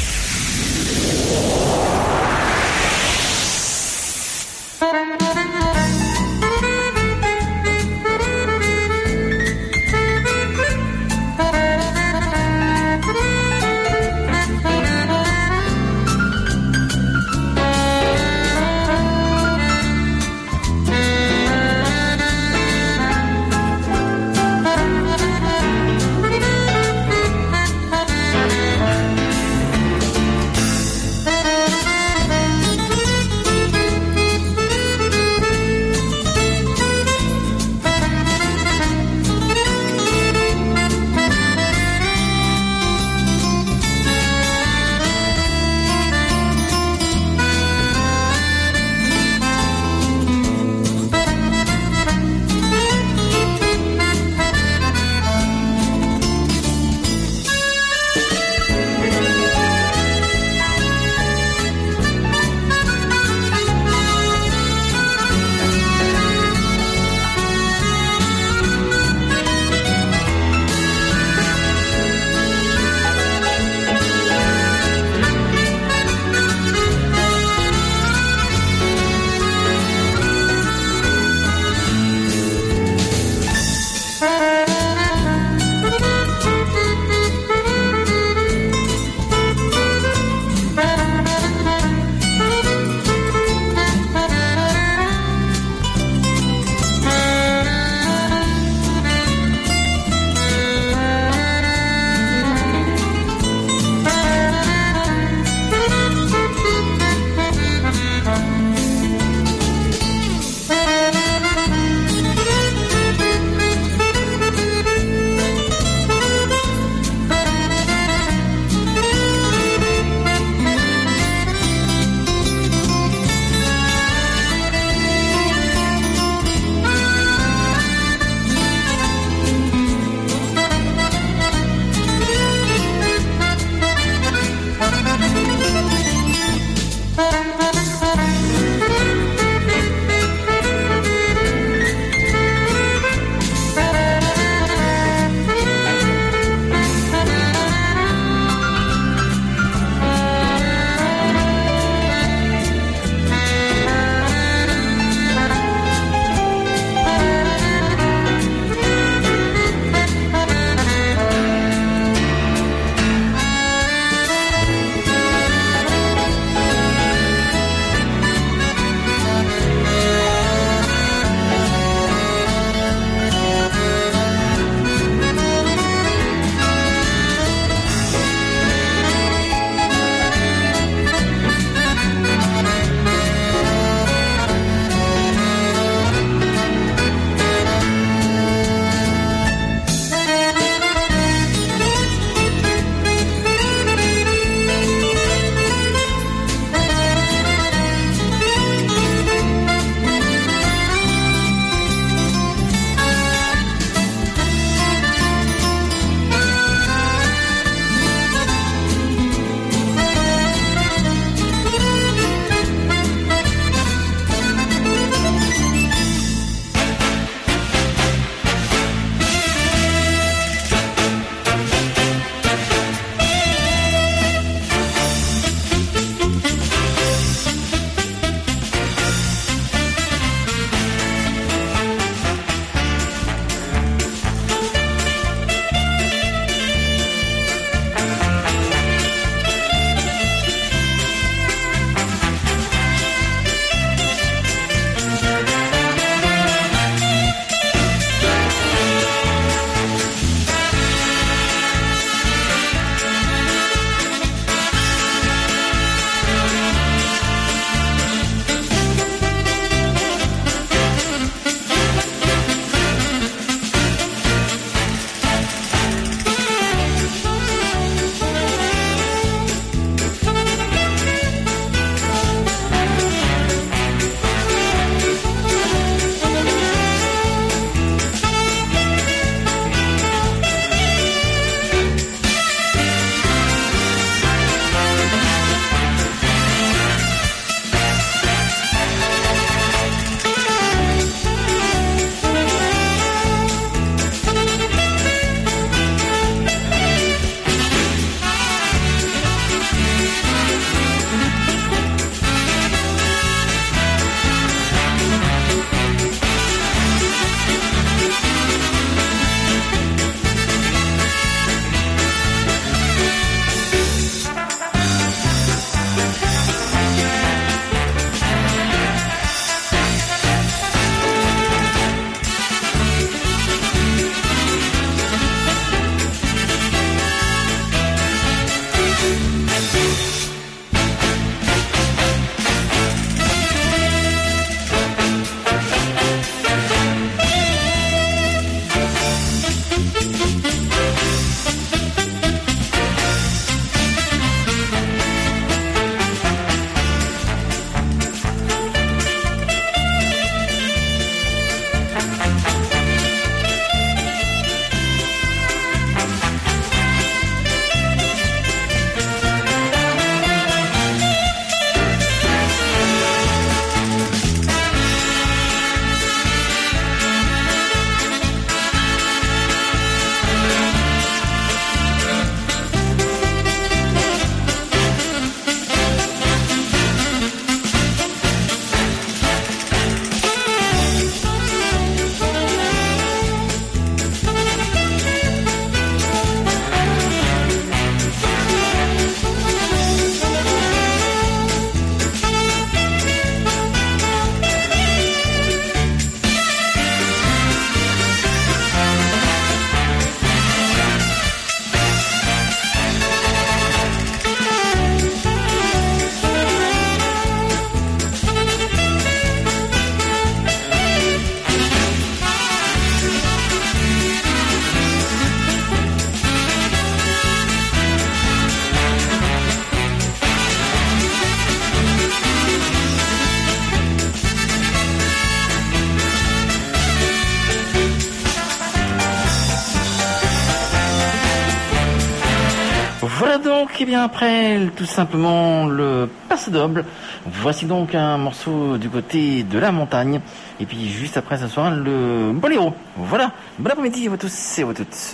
Voilà donc, et bien après tout simplement le passe double, voici donc un morceau du côté de la montagne, et puis juste après ce soir le boléro. Voilà, bon après-midi à vous tous et à vous toutes.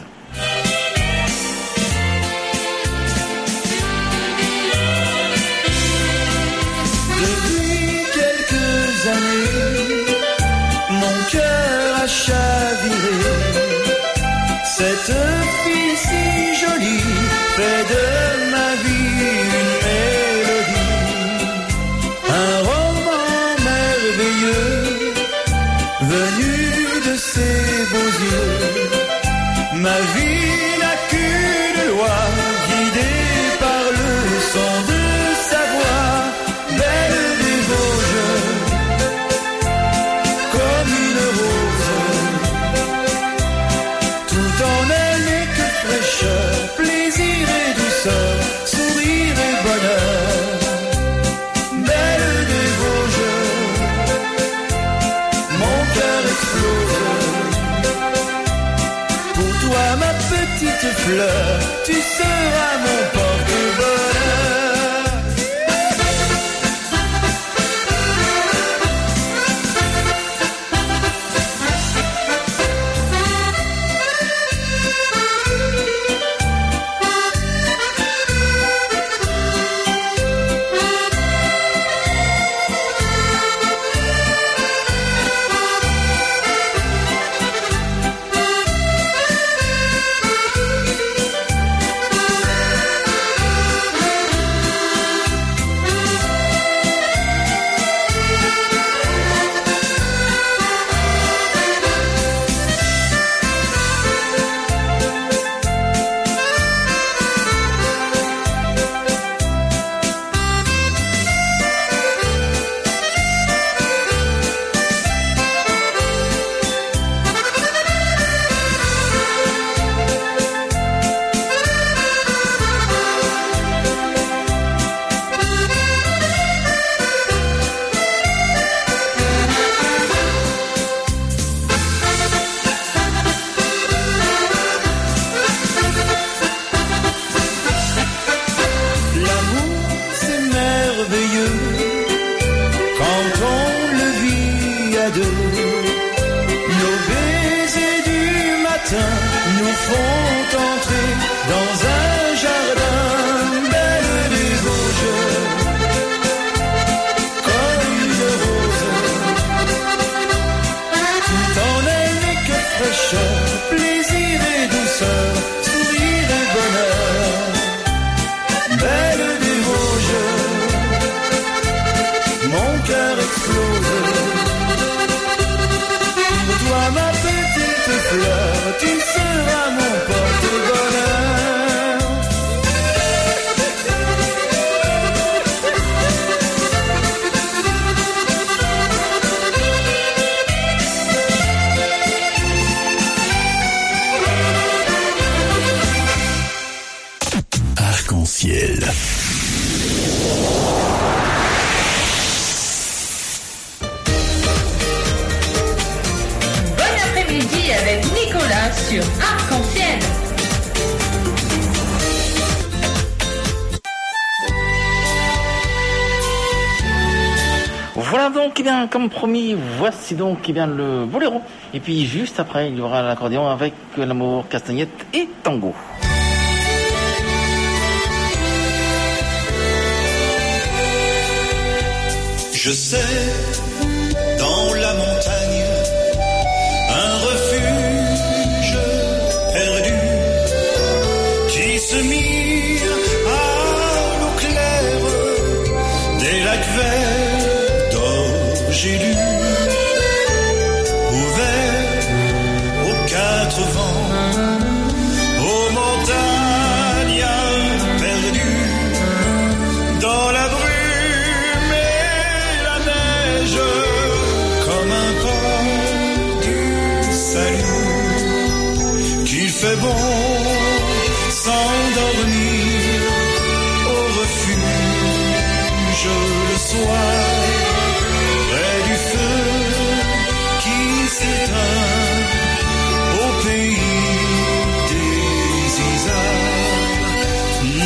Depuis quelques années, mon cœur a chaviré. Cette fille si jolie fait de ma vie une mélodie, un roman merveilleux venu de ses beaux yeux. Ma vie n'a qu'une loi, guidée par le son de sa voix, belle des Vosges, comme une rose, tout en elle n'est que fraîcheur, plaisir et douceur, sourire et bonheur, belle des Vosges, mon cœur explose. Pour toi ma petite fleur, tu seras mon porte-bonheur. Sur Arc-en-Ciel. Voilà donc, eh bien, comme promis, voici donc eh bien, le boléro. Et puis juste après, il y aura l'accordéon avec l'amour, castagnette et tango. Je sais, dans la montagne, un refuge perdu qui se mire à l'eau claire des lacs verts d'or j'ai lu, ouvert aux quatre vents, aux montagnes perdues, dans la brume et la neige, comme un port du salut, qu'il fait bon s'endormir au refuge le soir, près du feu qui s'éteint au pays des isards.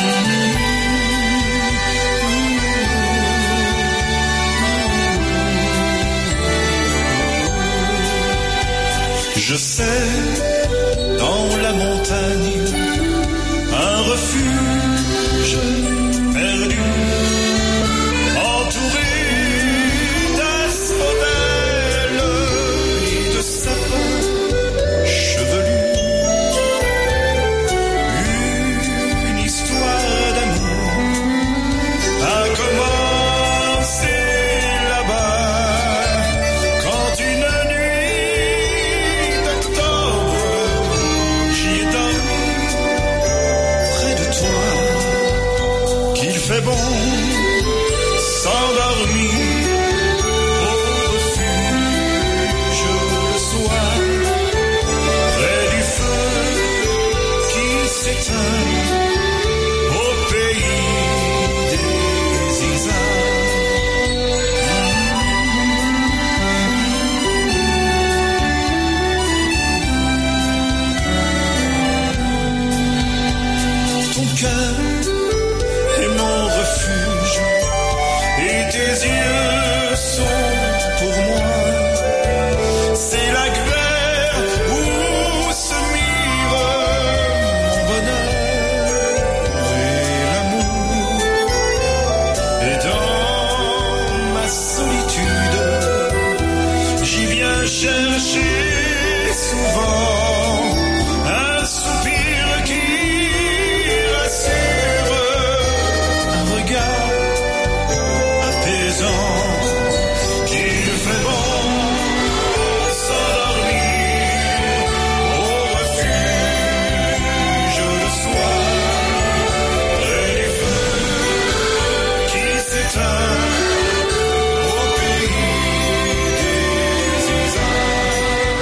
cœur est mon refuge et tes yeux sont pour moi. C'est la grève où se mire mon bonheur et l'amour. Et dans ma solitude, j'y viens chercher souvent un soupir qui rassure, un regard apaisant qui fait bon s'endormir au refuge le soir, près du feu qui s'éteint au pays des isards.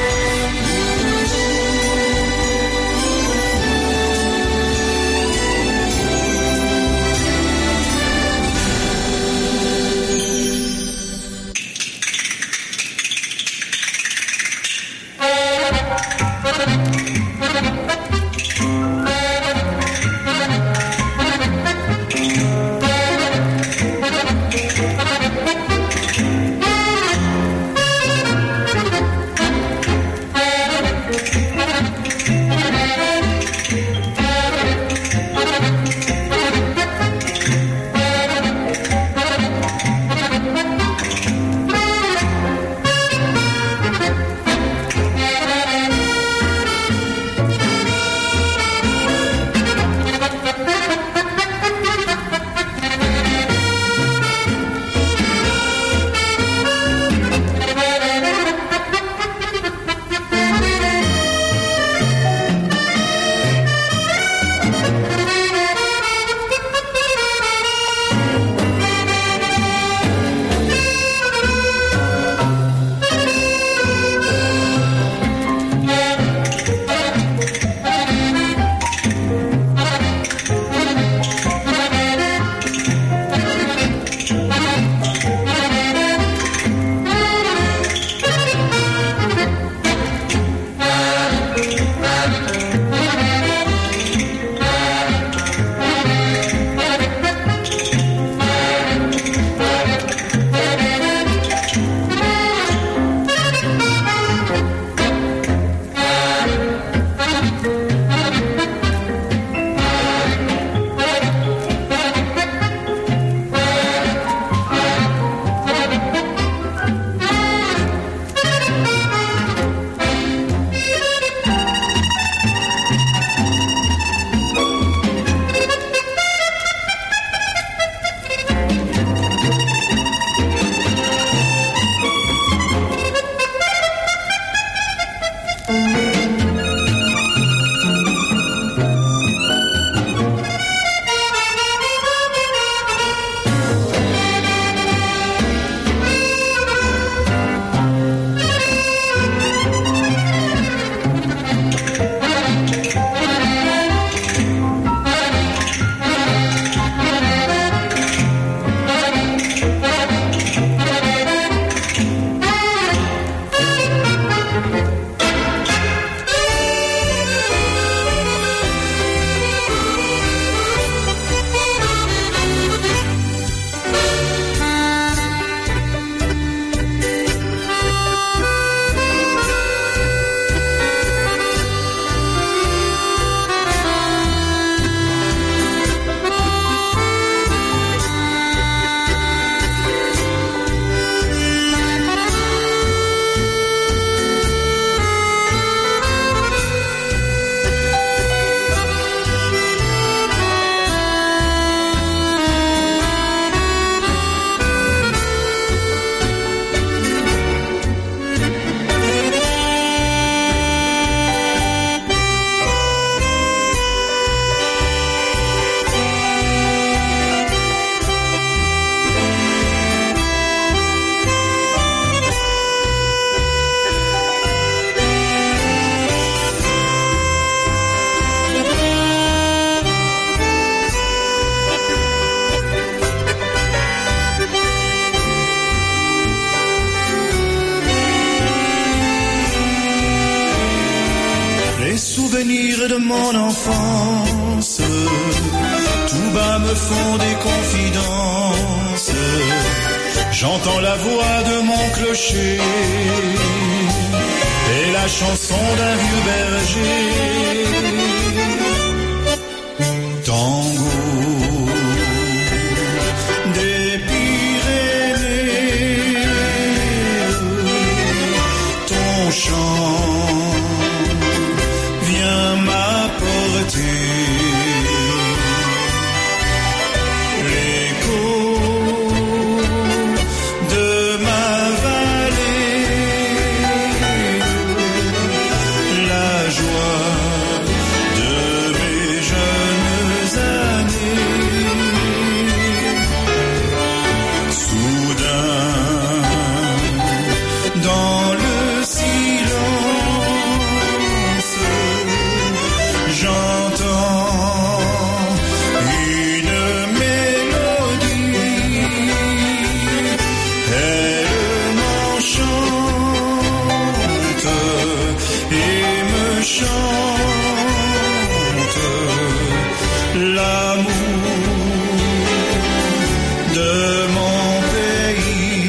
me font des confidences. J'entends la voix de mon clocher et la chanson d'un vieux berger. Tango des Pyrénées, ton chant vient m'apporter l'écho de ma vallée, la joie de mes jeunes années. Soudain, dans le silence, j'entends une mélodie. Elle m'enchante et me chante l'amour de mon pays.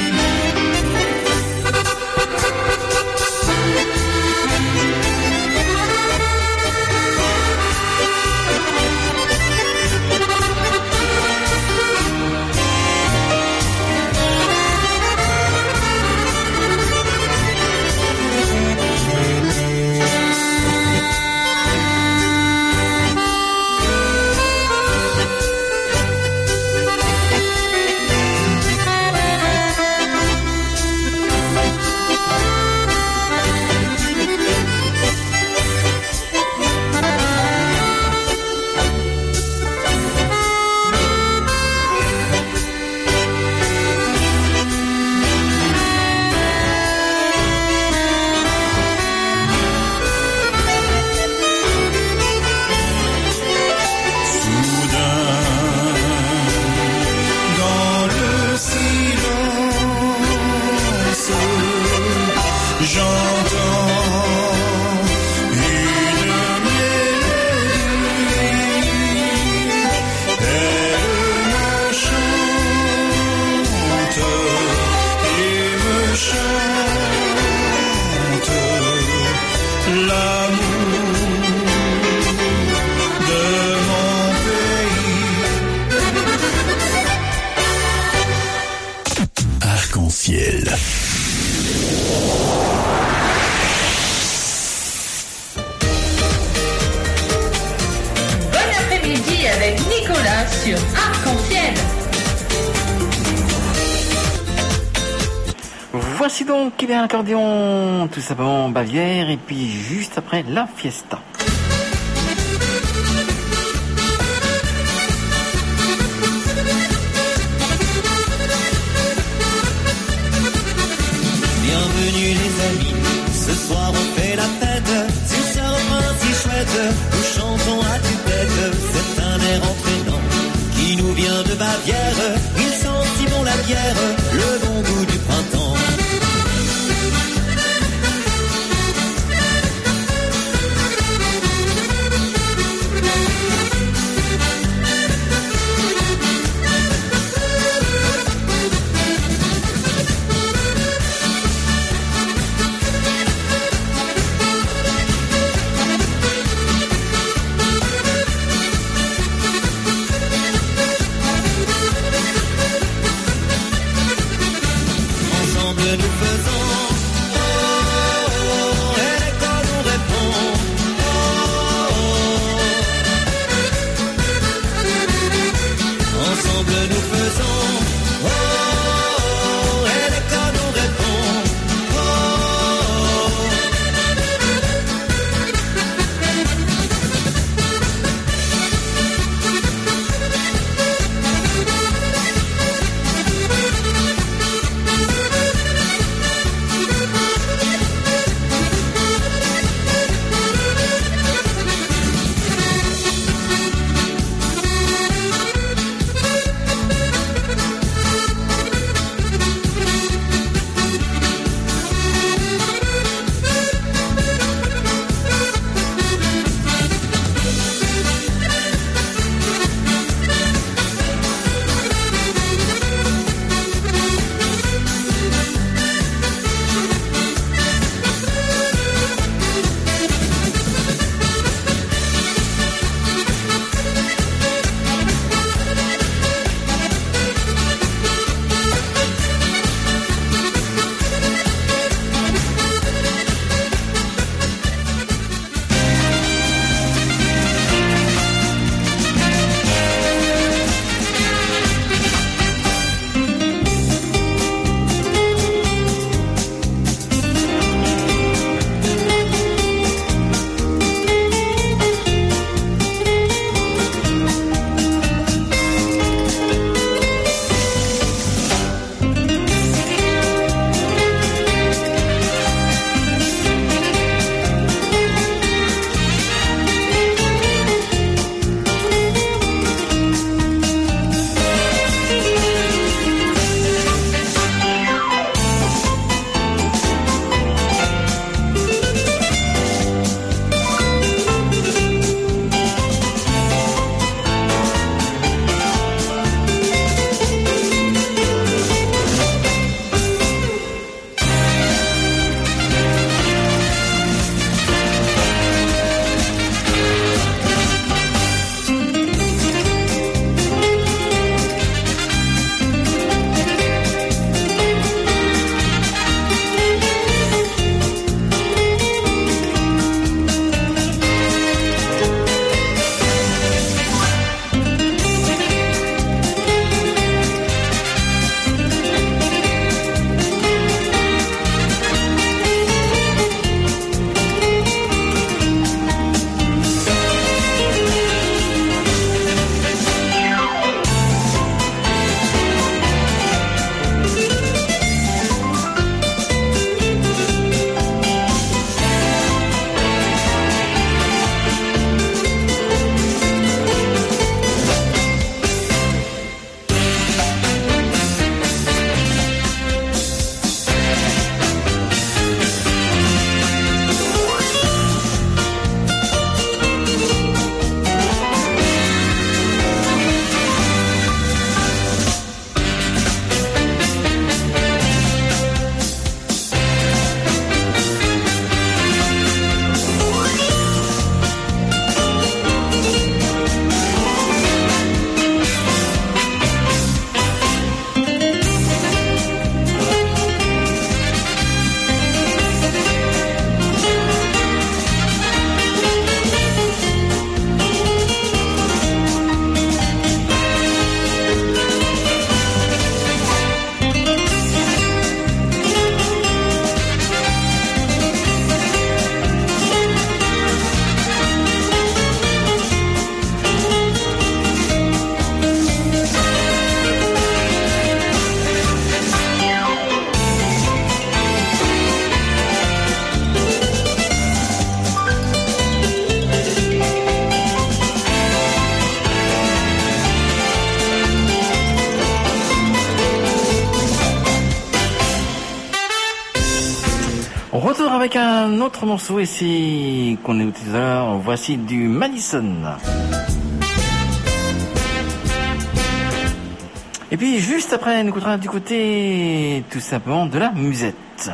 Arc-en-ciel. Bon après-midi avec Nicolas sur Arc-en-ciel. Voici donc qu'il est un accordéon, tout simplement Bavière, et puis juste après la fiesta. Bienvenue les amis, ce soir on fait la fête. Sur ce refrain si chouette, nous chantons à tue-tête. C'est un air entraînant qui nous vient de Bavière. Il sent si bon la bière, le bon goût du printemps. avec un autre morceau et c'est qu'on a écouté tout à l'heure. Voici du Madison. Et puis juste après, on écoutera du côté tout simplement de la musette.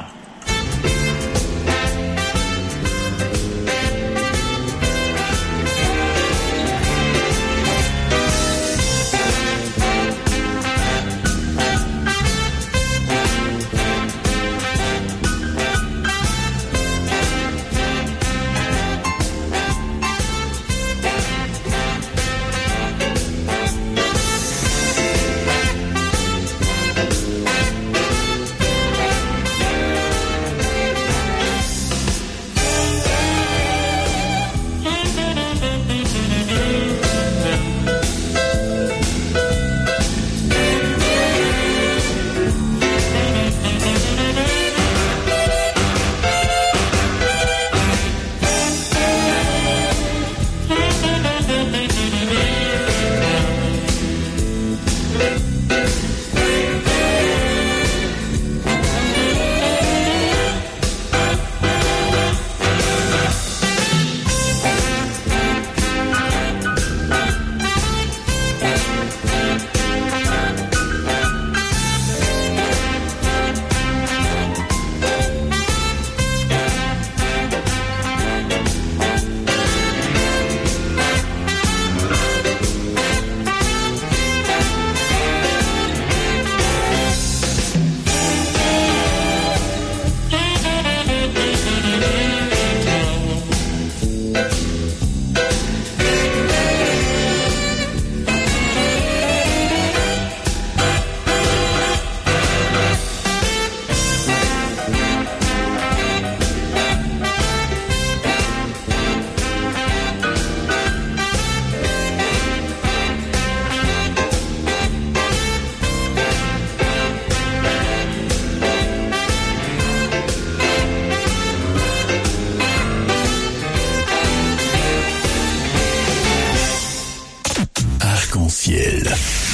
Arc-en-ciel.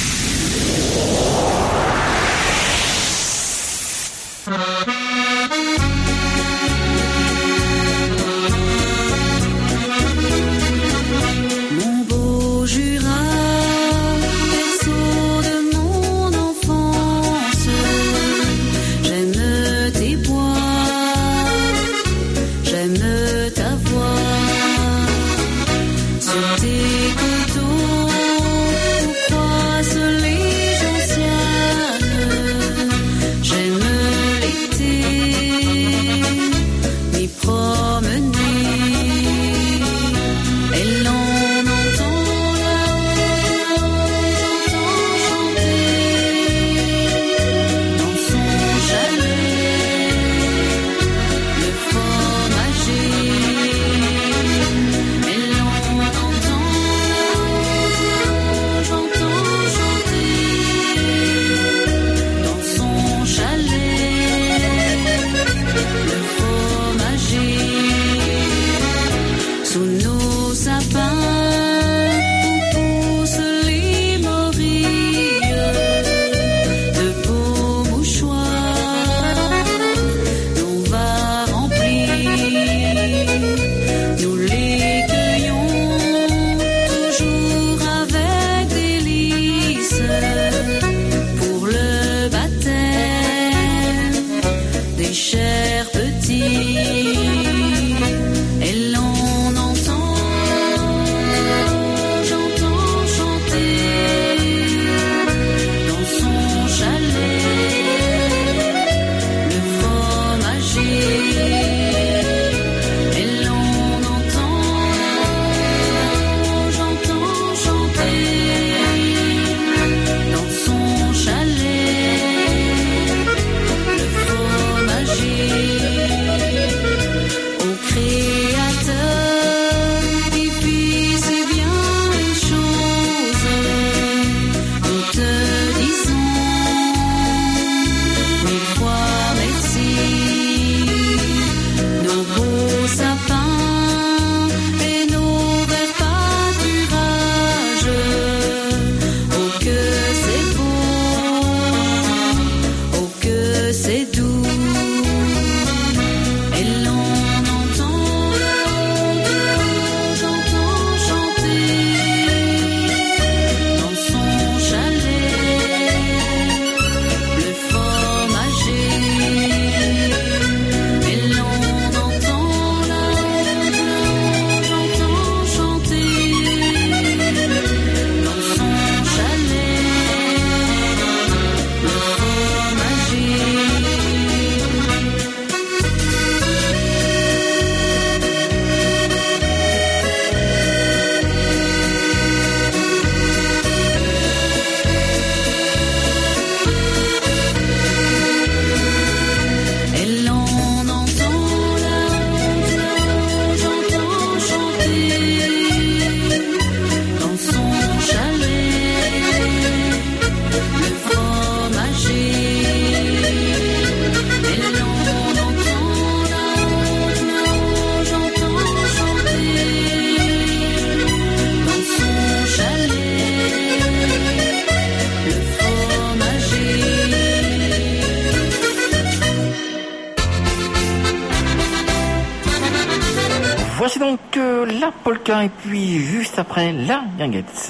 Mon beau Jura, berceau de mon enfance, j'aime tes bois, j'aime ta voix, sur tes coteaux où croissent les la polka et puis juste après la guinguette.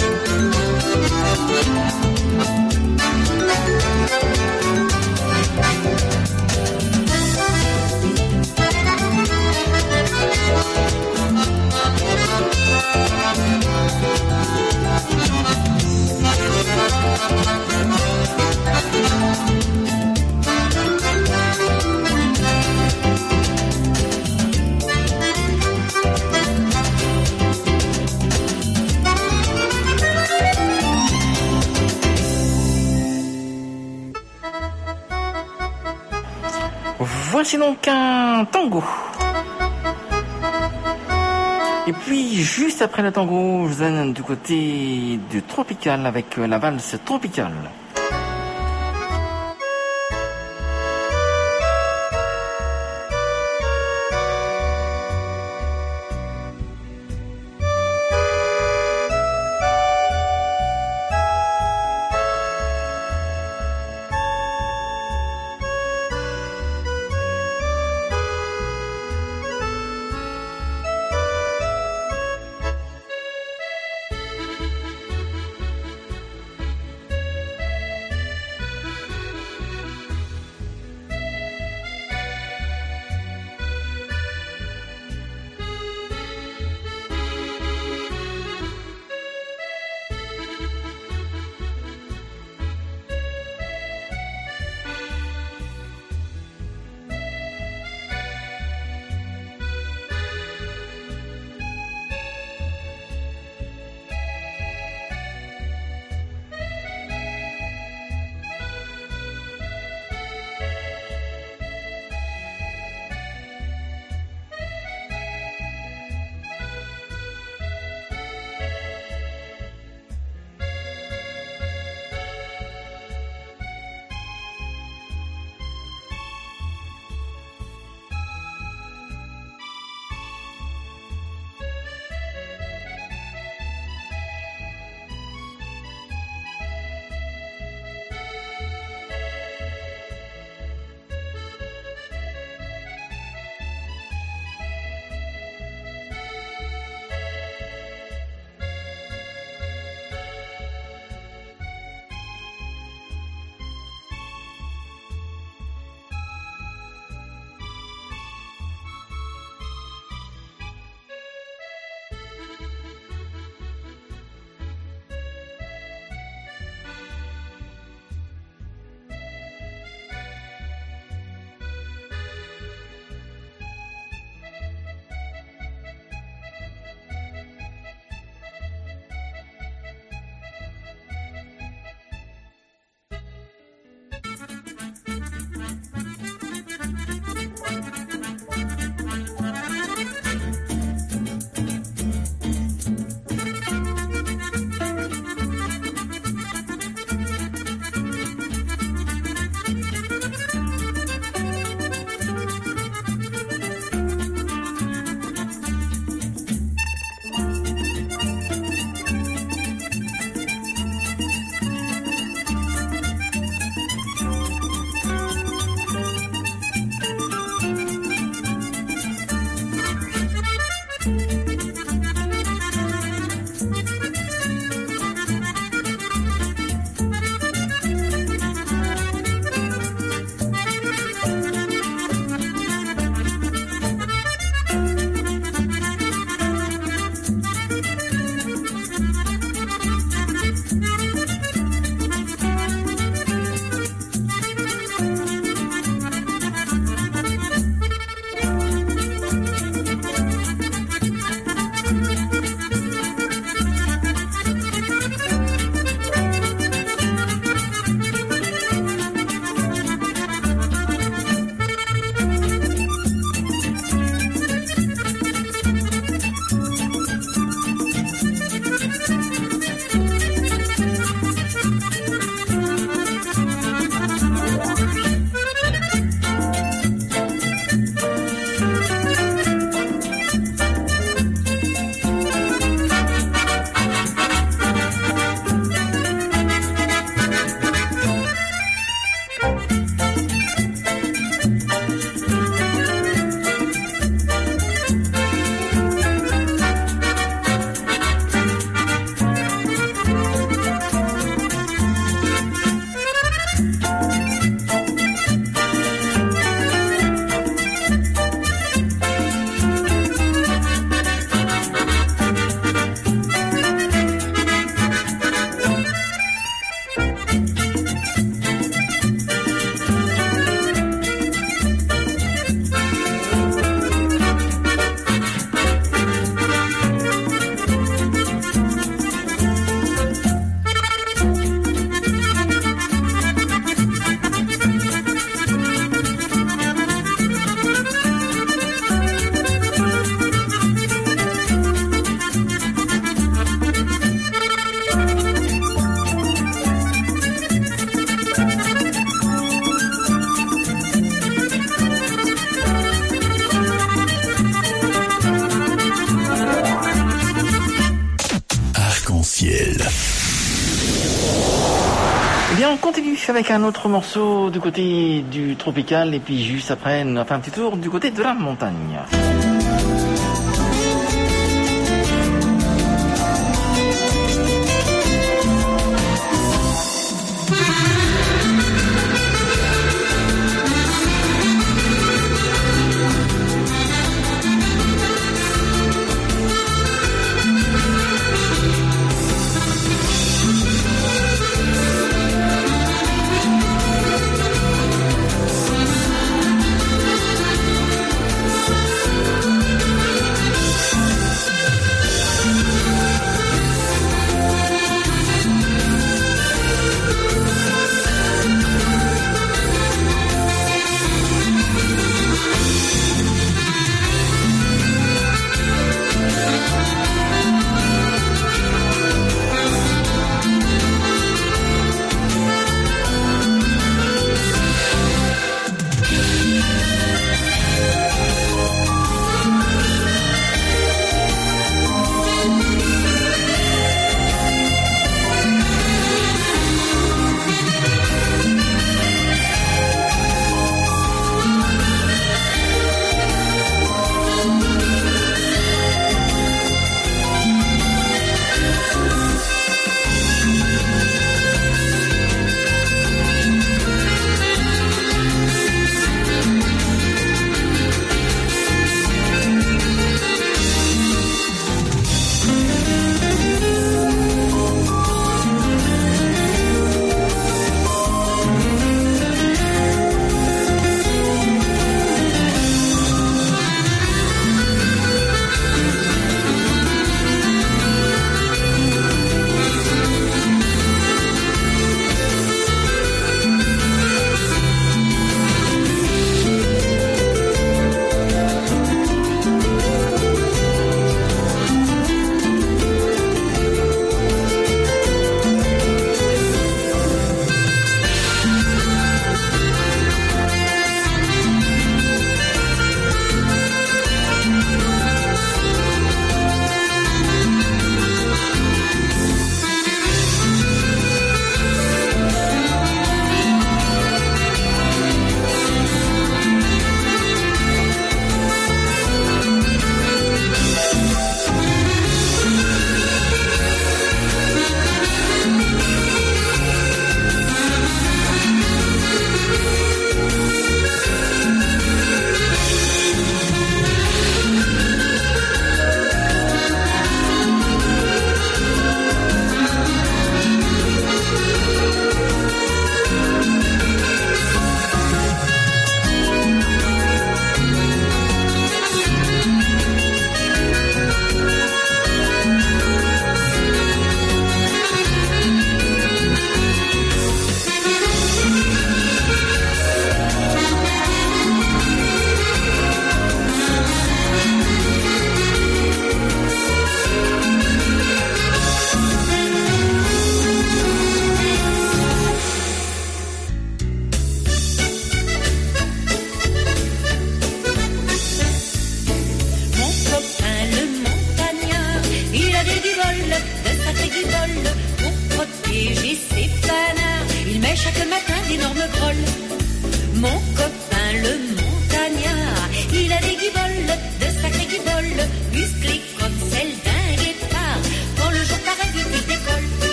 Voici donc un tango. Et puis, juste après le tango, je vous amène du côté du tropical avec la valse tropicale. Eh bien, on continue avec un autre morceau du côté du tropical et puis juste après, on fait un petit tour du côté de la montagne.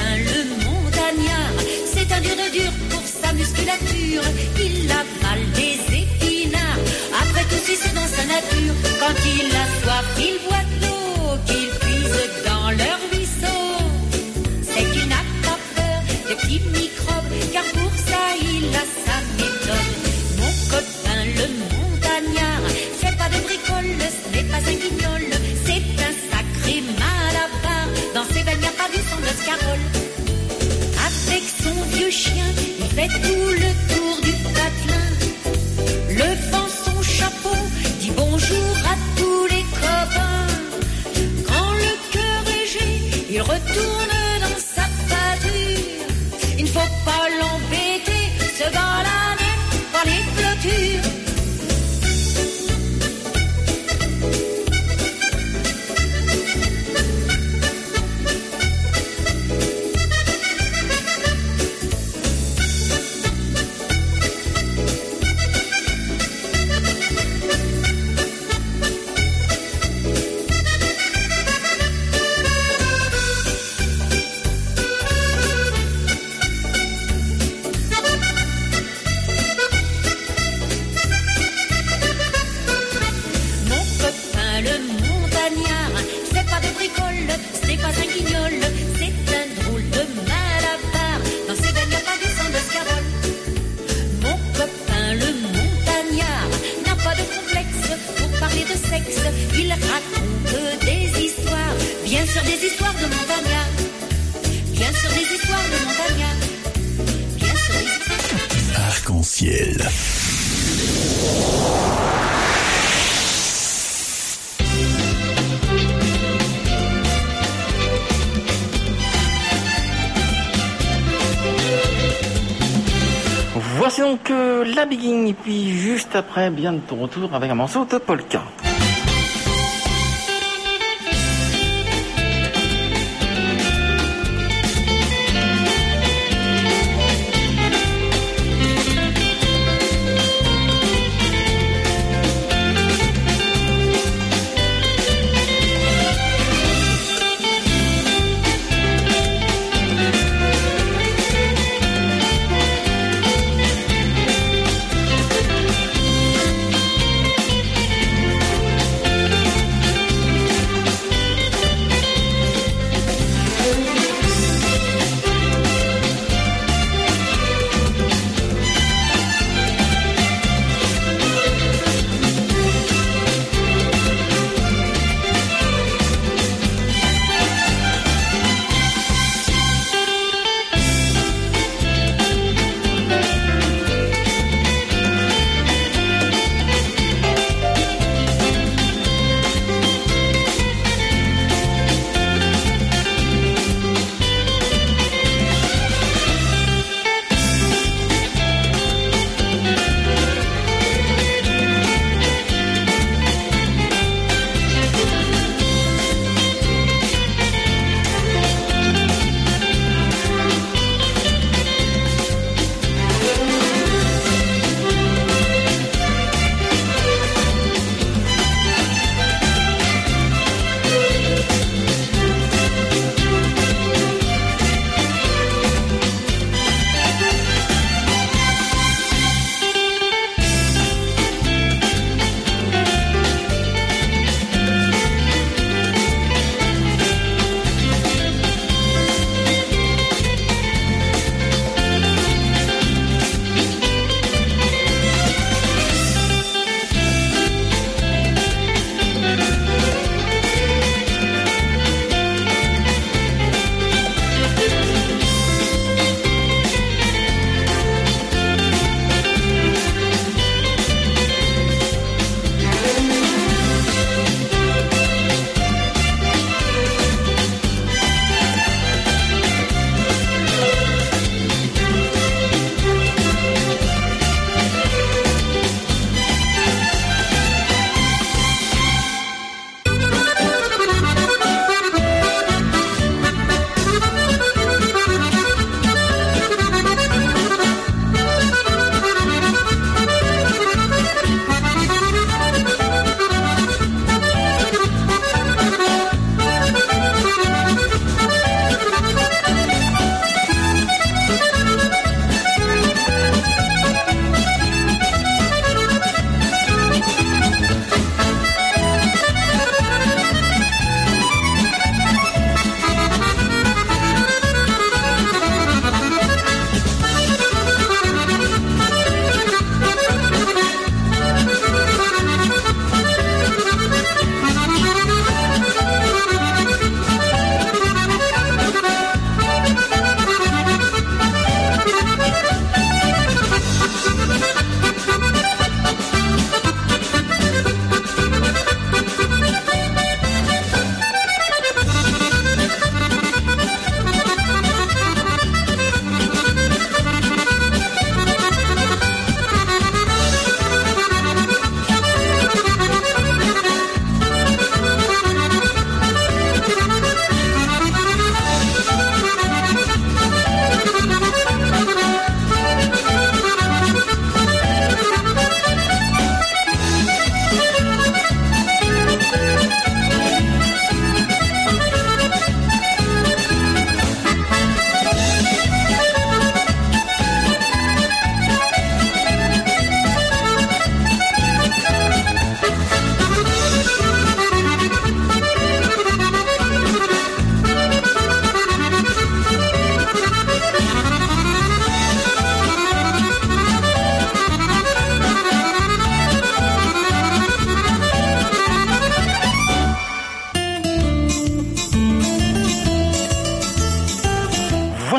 Il avale des sexe. Il raconte des histoires, bien sûr des histoires de montagnards. Bien sûr des histoires de montagnards. Bien sûr des histoires. Arc-en-ciel. Voici donc la Begin, et puis juste après, bien de ton retour avec un morceau de polka.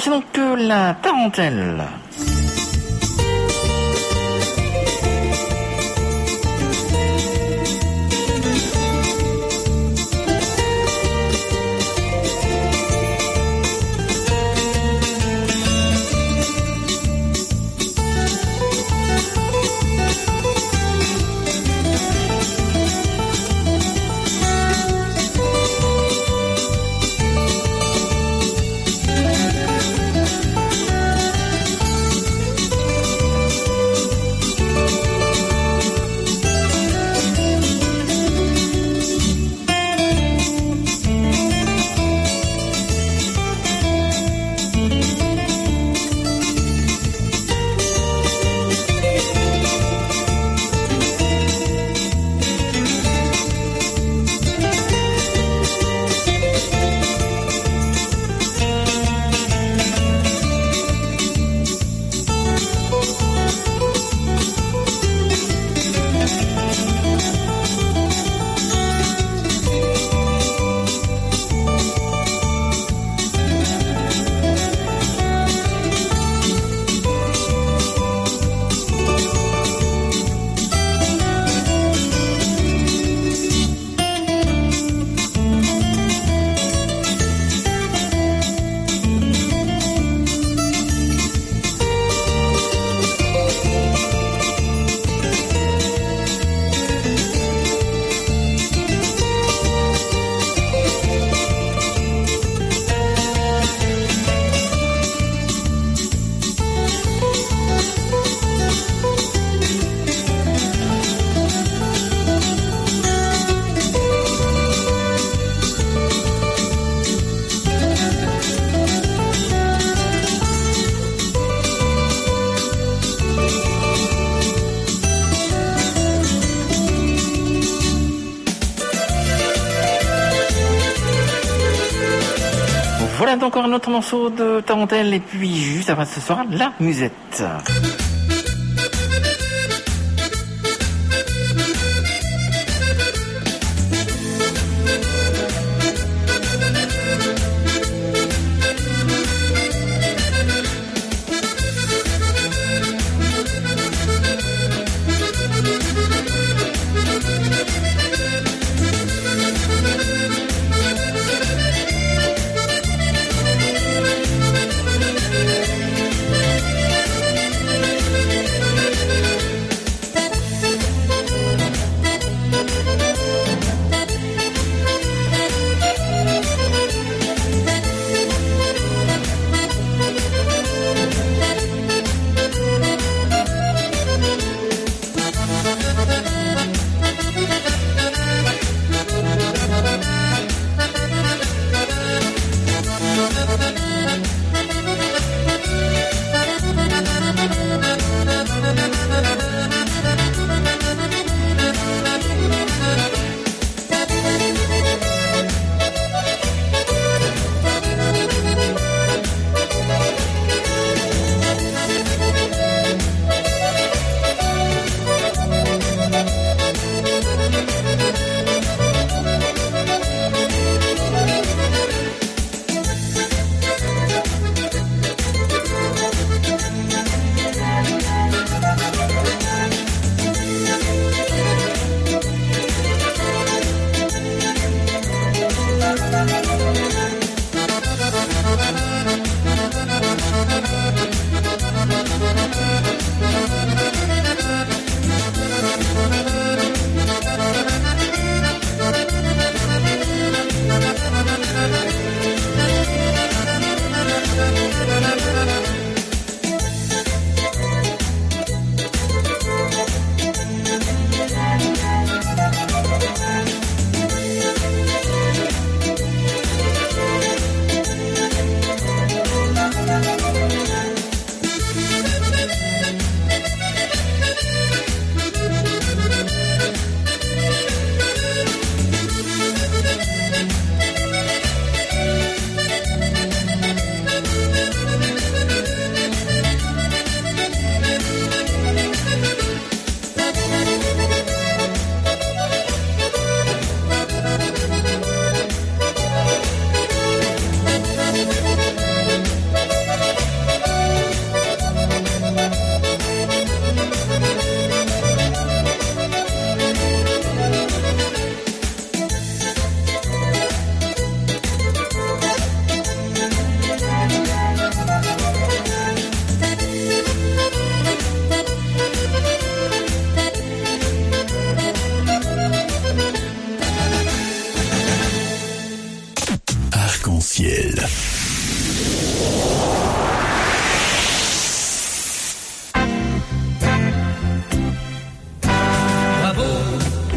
Voici donc la tarentelle. Voilà donc encore un autre morceau de tarentelle et puis juste après ce sera la musette.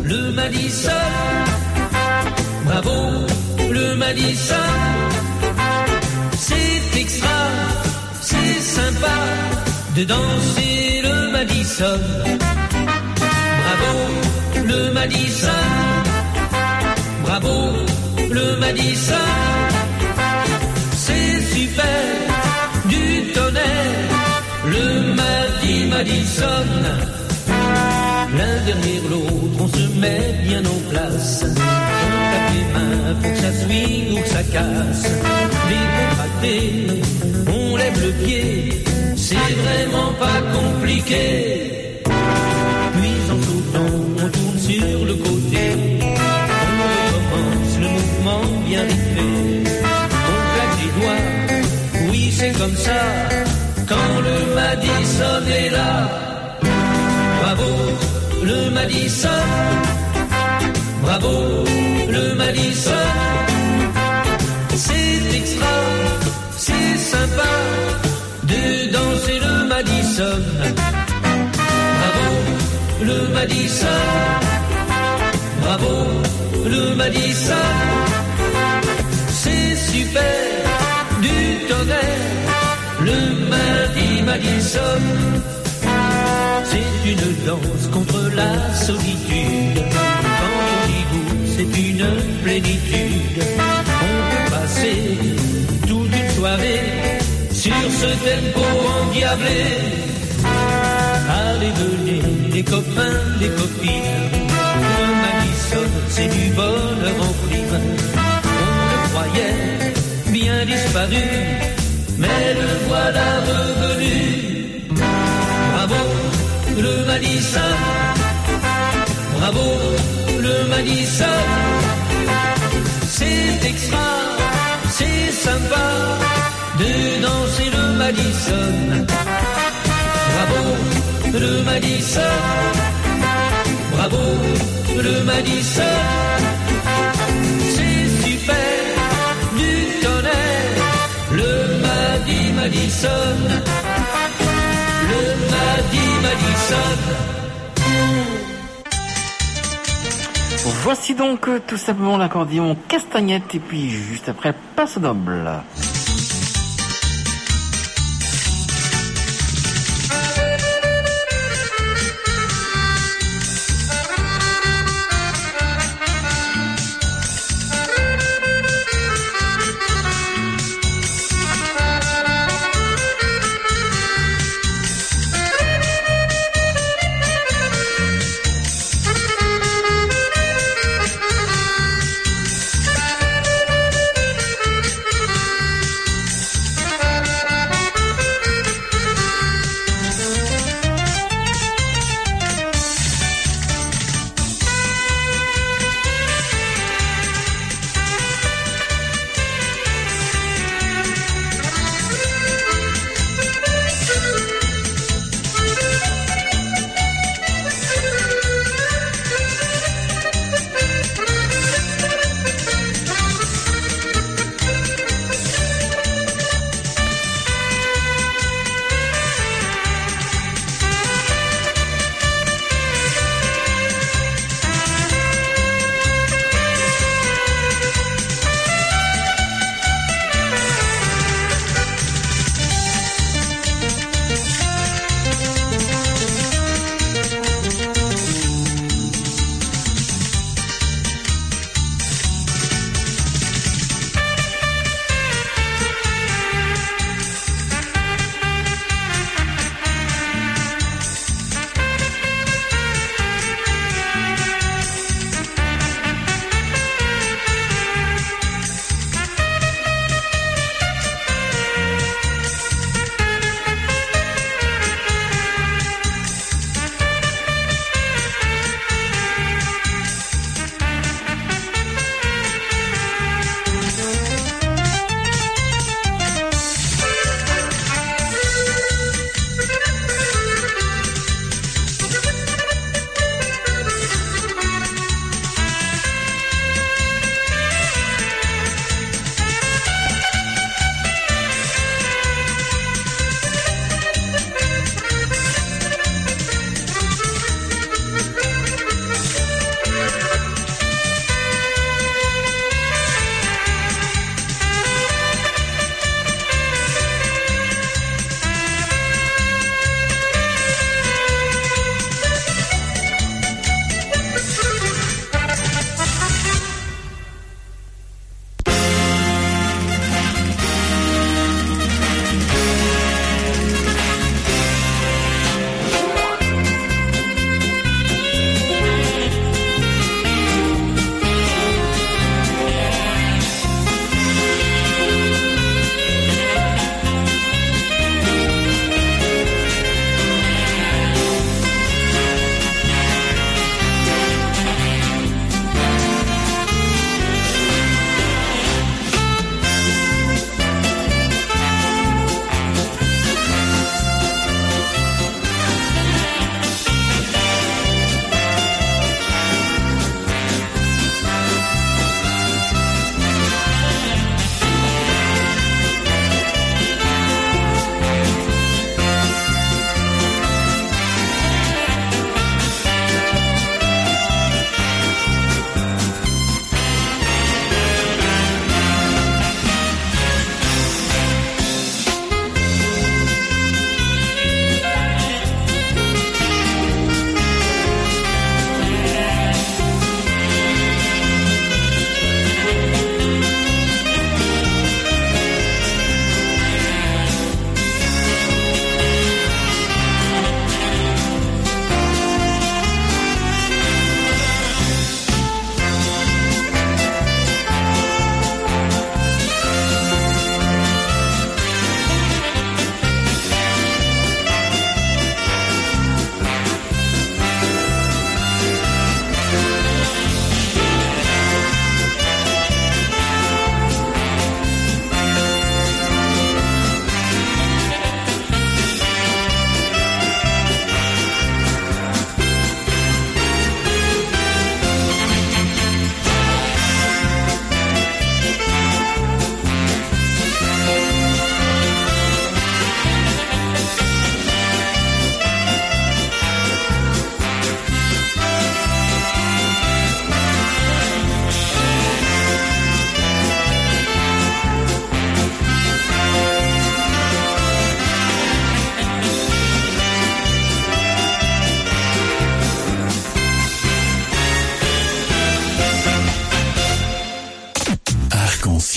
le Madison. Bravo, le Madison. C'est extra, c'est sympa de danser le Madison. Bravo, le Madison. Bravo, le Madison. C'est super, du tonnerre, le Madison. L'un derrière l'autre, on se met bien en place. On tape les mains pour que ça swing ou que ça casse. Décontracté, on lève le pied, c'est vraiment pas compliqué. Puis en sautant, on tourne sur le côté. On recommence le mouvement bien vite fait. On claque les doigts, oui c'est comme ça, quand le Madison est là. Bravo, le Madison. Bravo, le Madison. C'est extra, c'est sympa de danser le Madison. Bravo, le Madison. Bravo, le Madison. C'est super, du tonnerre, le Madison. C'est une danse contre la solitude. Quand on y goûte, c'est une plénitude. On peut passer toute une soirée sur ce tempo endiablé. Allez, venez, les copains, les copines. Le Madison, c'est du bonheur en prime. On le croyait bien disparu, mais le voilà revenu. Bravo, le Madison. Bravo, le Madison. C'est extra, c'est sympa de danser le Madison. Bravo, le Madison. Bravo, le Madison. C'est super, du tonnerre, le Madison. Le Madison. Voici donc tout simplement l'accordéon Castagnette et puis juste après Paso Doble.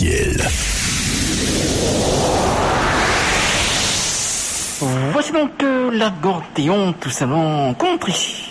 Arc-en-Ciel. Voici donc l'accordéon tout simplement country.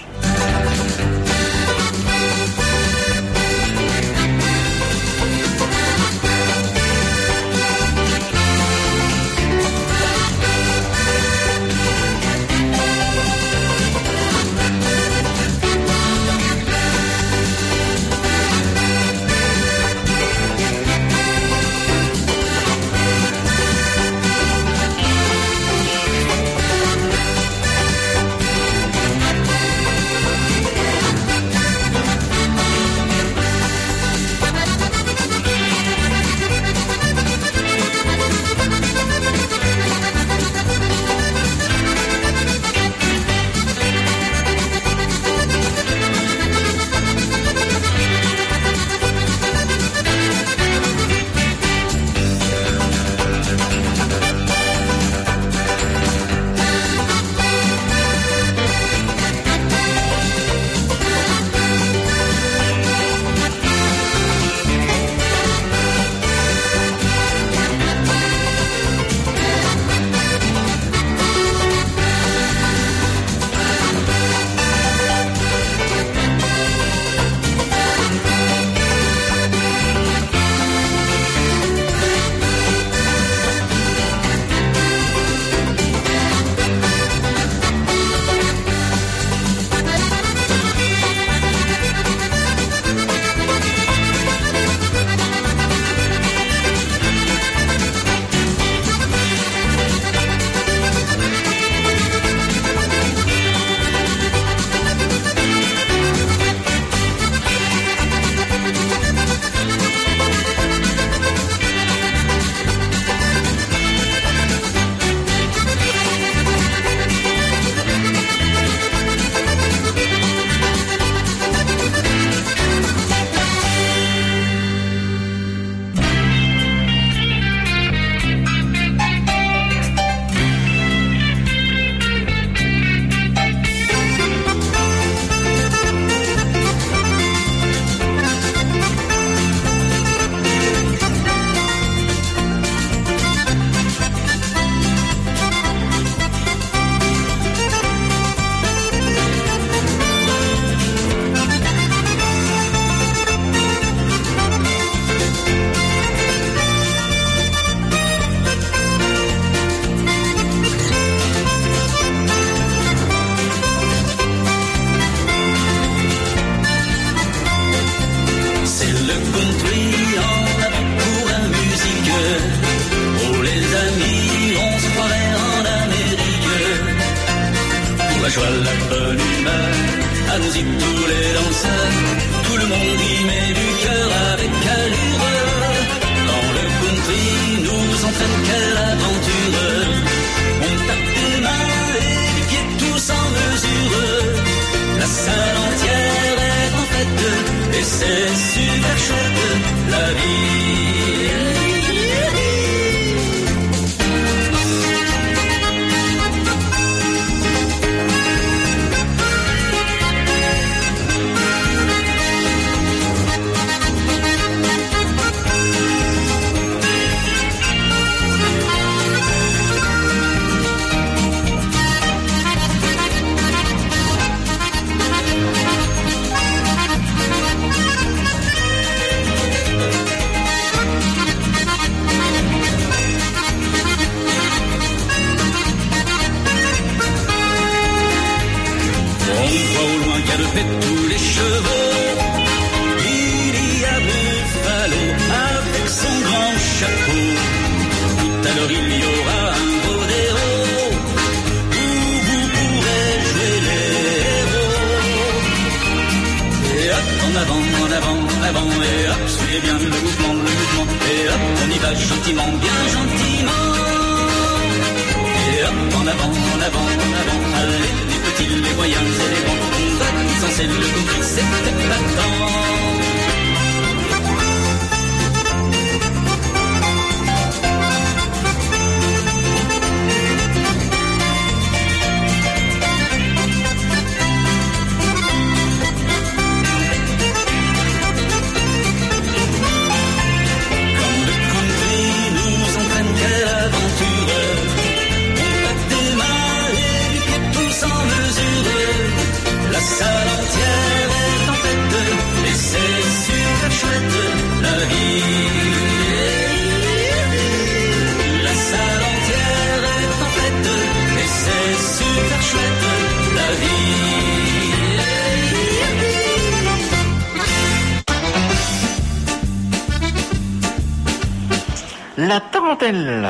la tarentelle.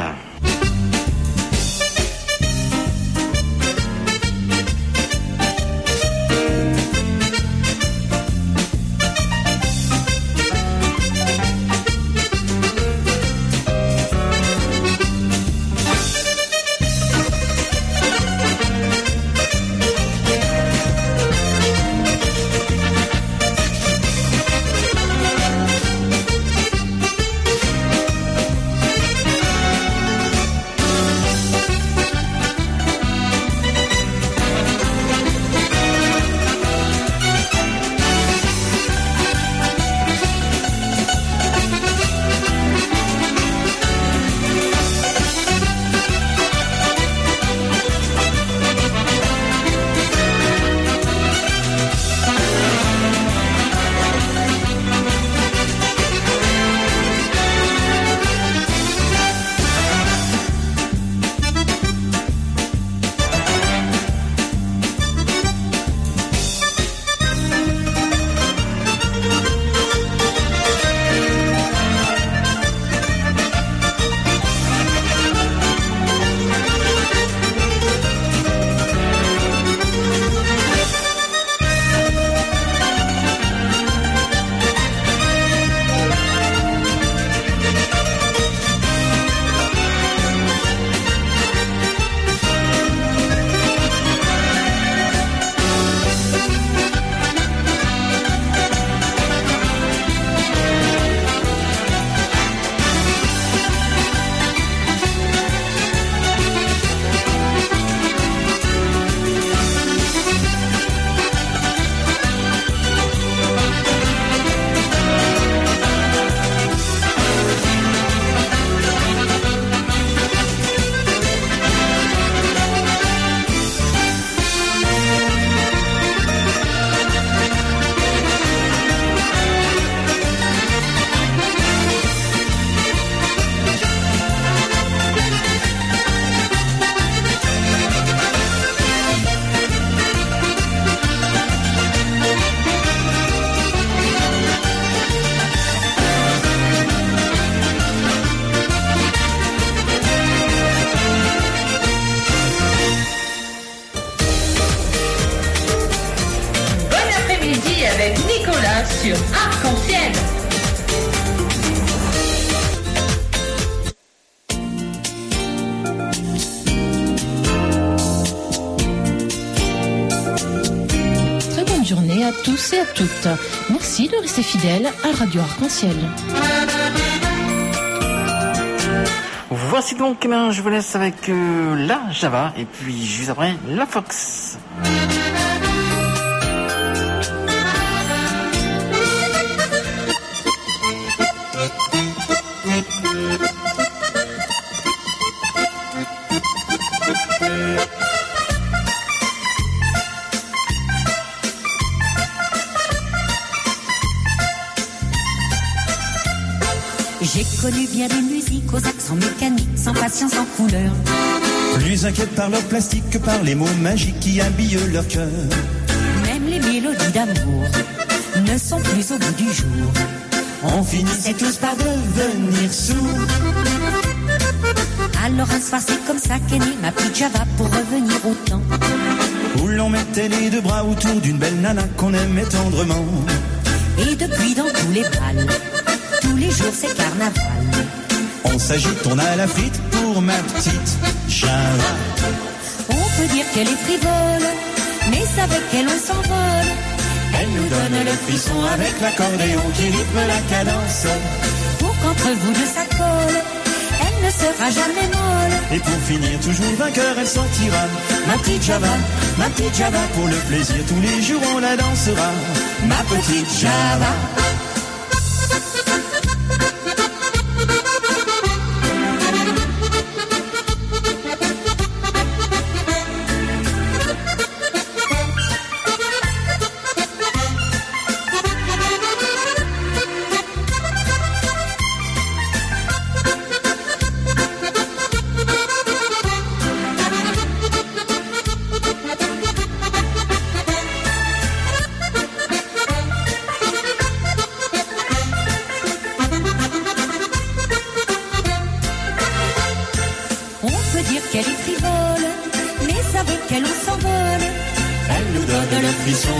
sur Arc-en-Ciel. Très bonne journée à tous et à toutes. Merci de rester fidèles à Radio Arc-en-Ciel. Voici donc, je vous laisse avec la Java et puis juste après la Fox. J'ai connu bien des musiques aux accents mécaniques, sans patience, sans couleur. Plus inquiètes par leur plastique que par les mots magiques qui habillent leur cœur. Même les mélodies d'amour ne sont plus au bout du jour. On finissait tous par devenir sourds. Alors un soir c'est comme ça qu'est née ma petite Java pour revenir au temps où l'on mettait les deux bras autour d'une belle nana qu'on aimait tendrement. Et depuis dans tous les bals, tous les jours c'est carnaval. On s'agite, on a la frite pour ma petite Java. On peut dire qu'elle est frivole, mais c'est avec elle on s'envole. Elle nous donne le frisson avec l'accordéon qui rythme la cadence. Pour qu'entre vous deux ça colle, elle ne sera jamais molle. Et pour finir toujours vainqueur, elle sortira ma petite Java, pour le plaisir tous les jours on la dansera. Ma petite Java.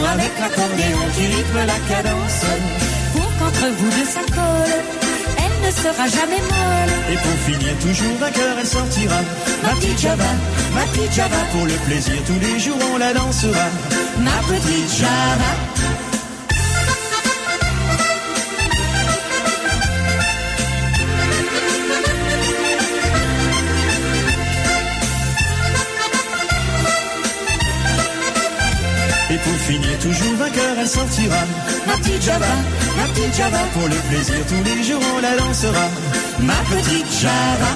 avec l'accordéon qui rythme la cadence. Pour qu'entre vous deux ça colle, elle ne sera jamais molle. Et pour finir toujours vainqueur, elle sortira ma petite Java, ma petite Java. Pour le plaisir tous les jours on la dansera, ma petite Java. Et pour finir toujours vainqueur, elle sortira ma petite Java, ma petite Java. Pour le plaisir tous les jours on la dansera, ma petite Java.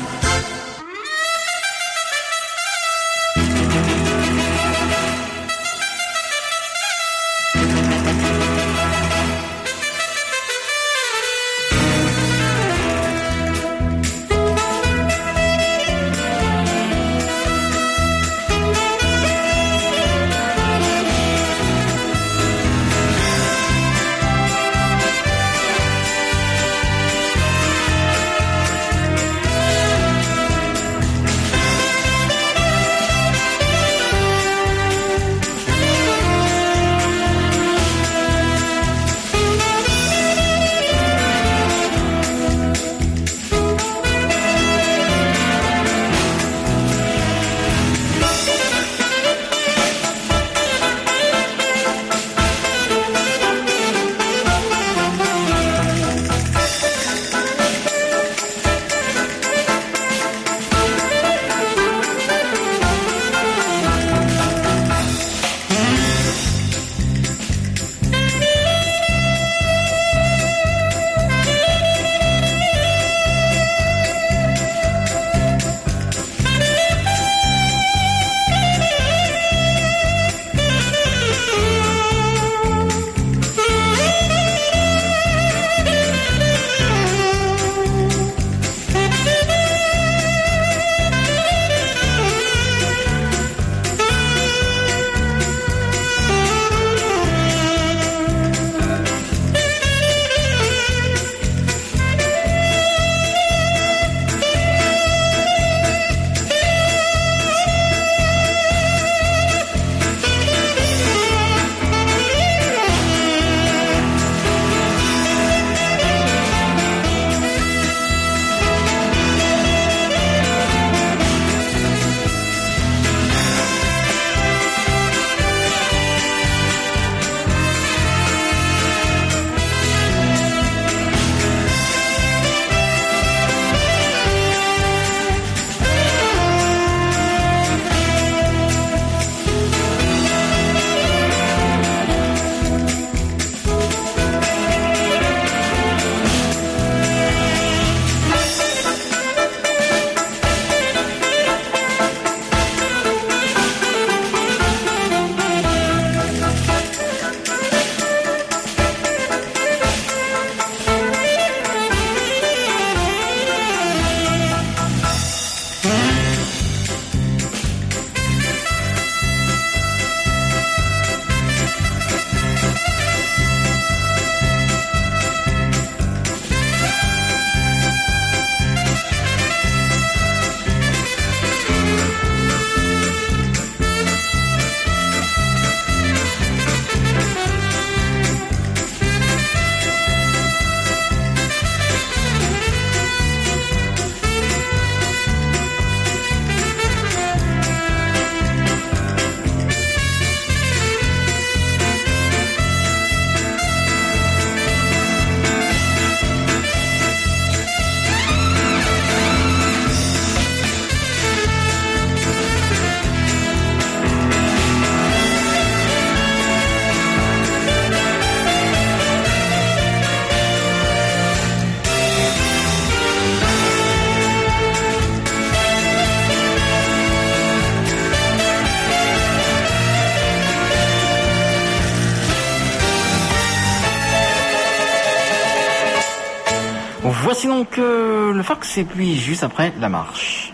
Voici donc le Fox et puis juste après la marche.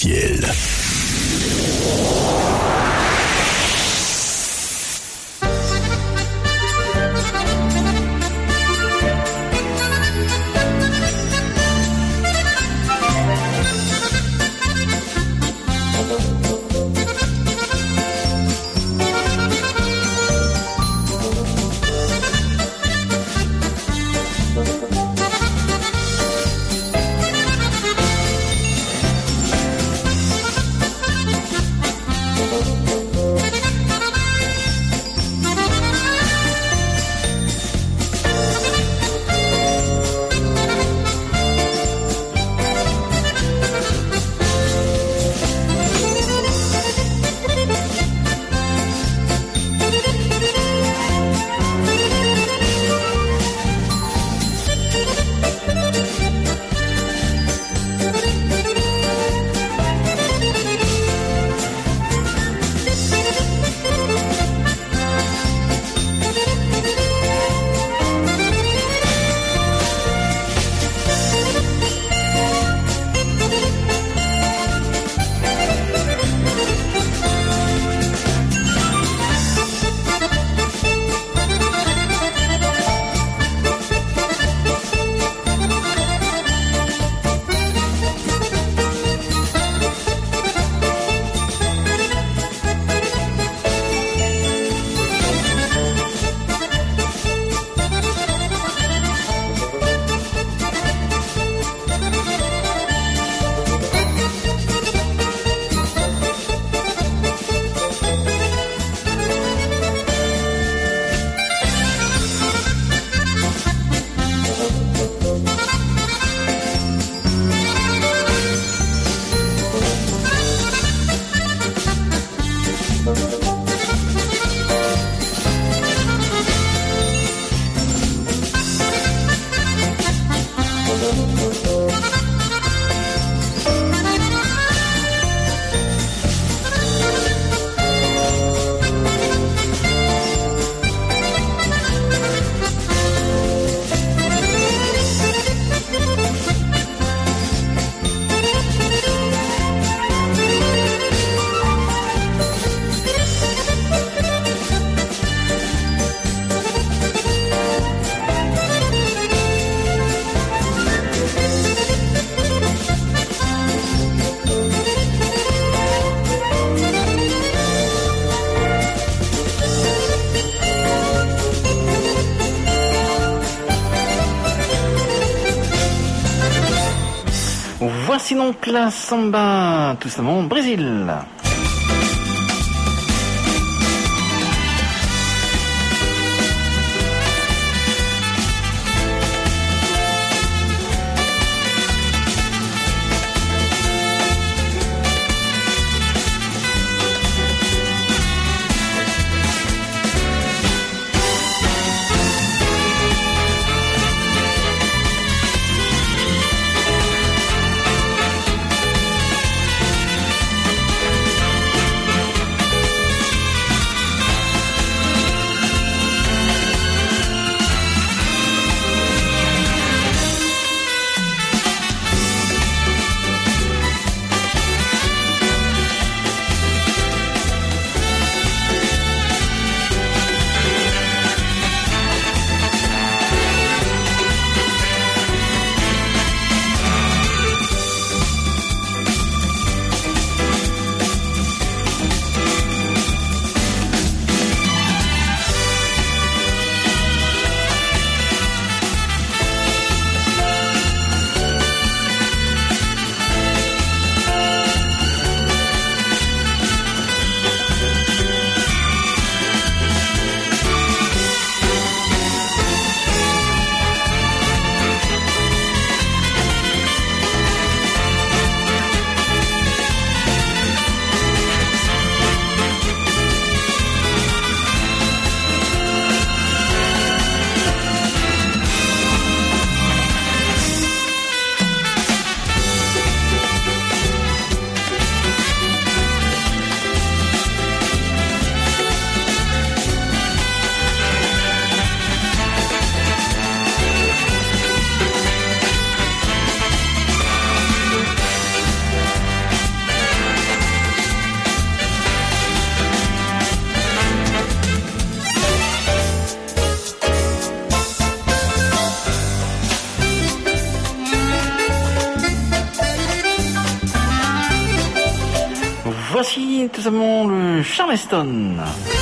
Arc-en-Ciel. Voici donc la samba, tout simplement Brésil. Voici tout simplement le Charleston.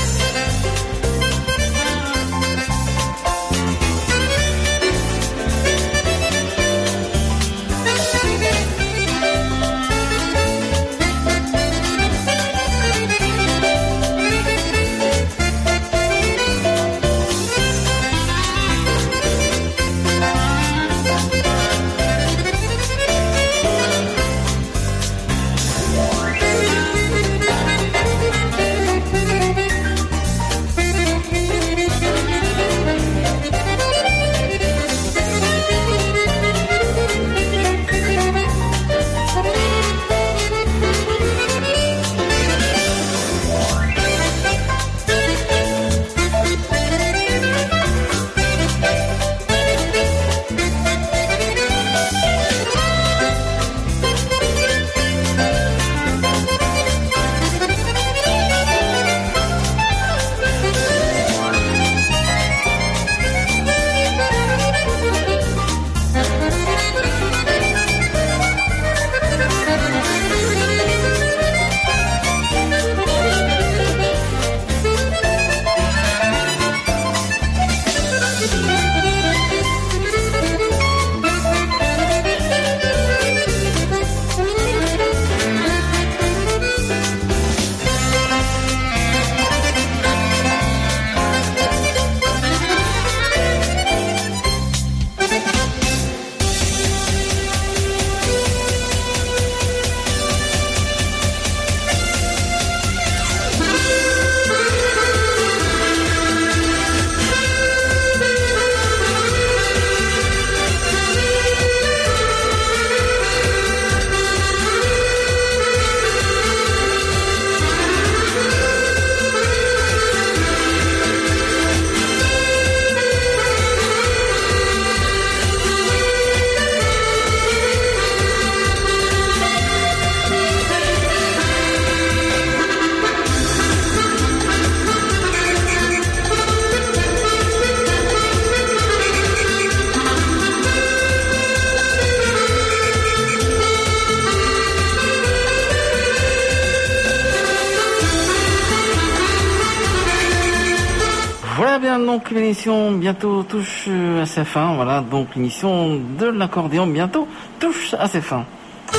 Donc l'émission bientôt touche à sa fin. Voilà, donc l'émission de l'accordéon bientôt touche à ses fins.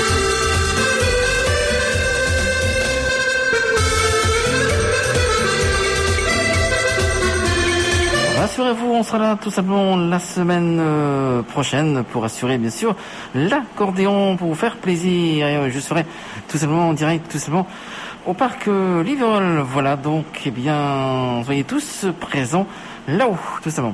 Rassurez-vous, on sera là tout simplement la semaine prochaine pour assurer bien sûr l'accordéon pour vous faire plaisir. Et je serai tout simplement en direct, tout simplement au parc Liverol. Voilà, donc eh bien, soyez tous présents là-haut, tout simplement.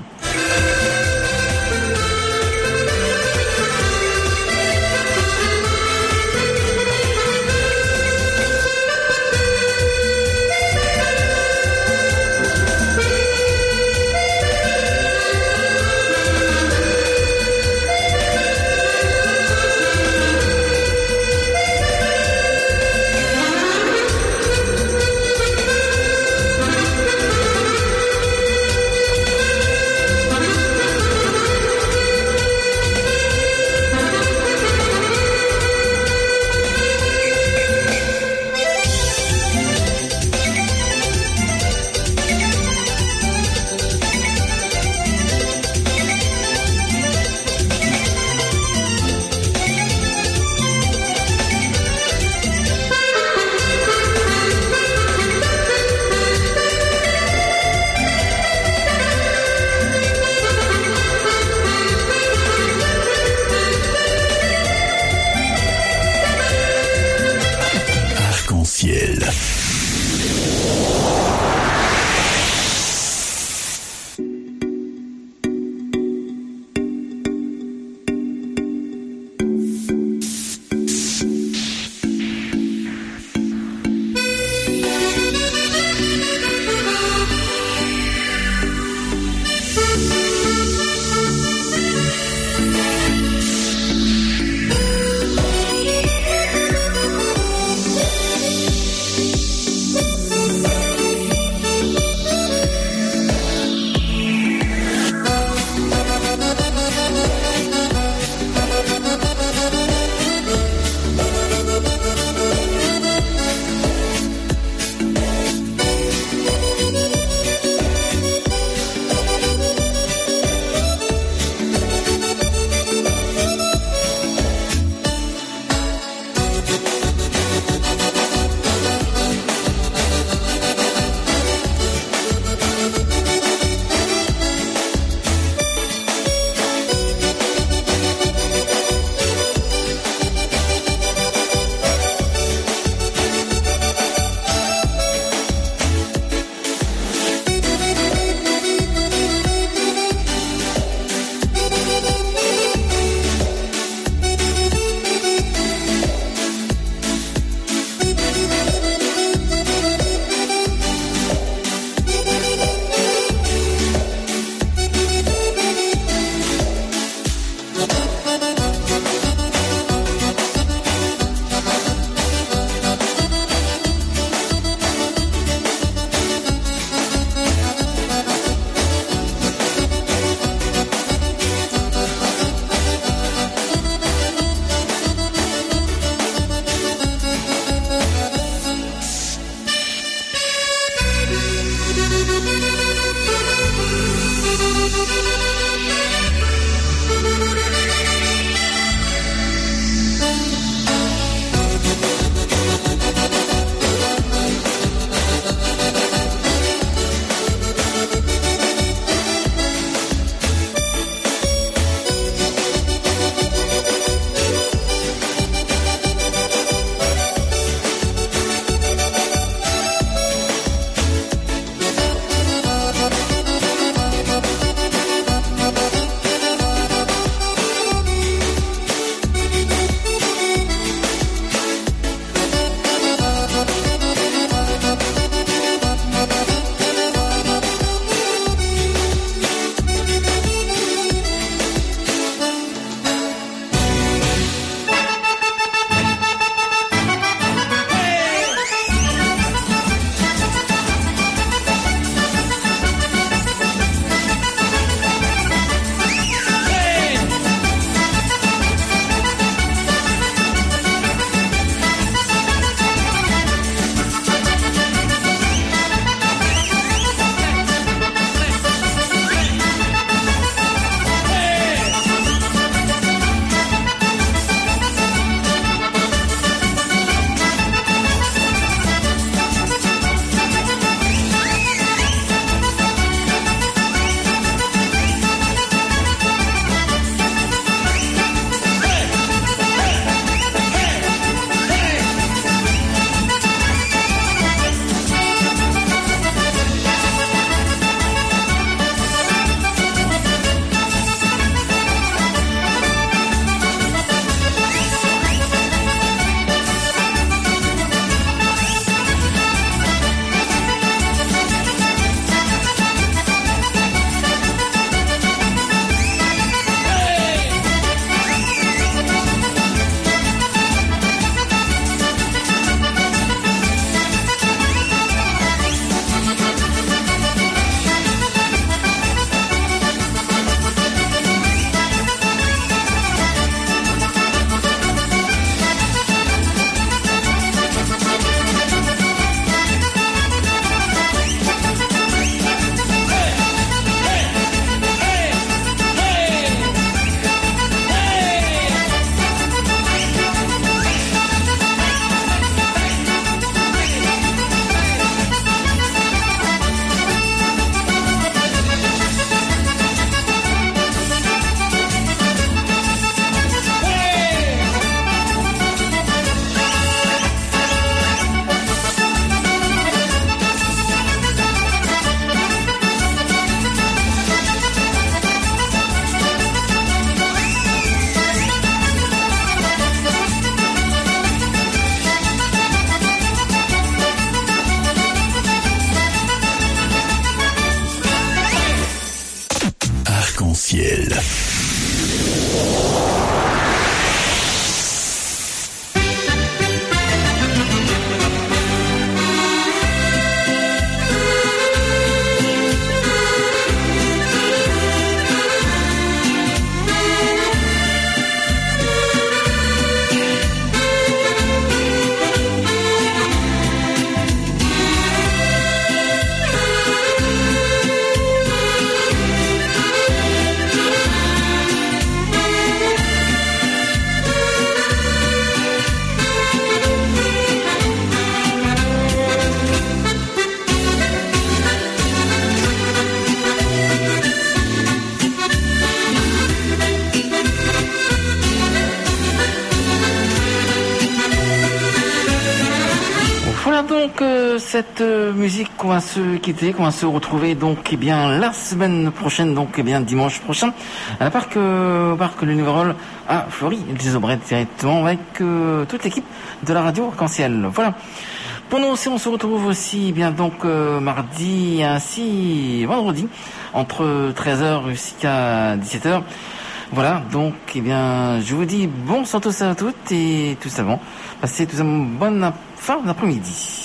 donc cette musique qu'on va se quitter, qu'on va se retrouver donc la semaine prochaine, donc dimanche prochain à la parc Le Nouveau-Rôle à Fleury-les-Aubrais directement avec toute l'équipe de la radio Arc-en-Ciel. Voilà. Pour nous aussi, on se retrouve aussi mardi ainsi vendredi entre 13h jusqu'à 17h. Voilà, donc je vous dis bonsoir à tous et à toutes et tout simplement passez tous une bonne fin d'après-midi.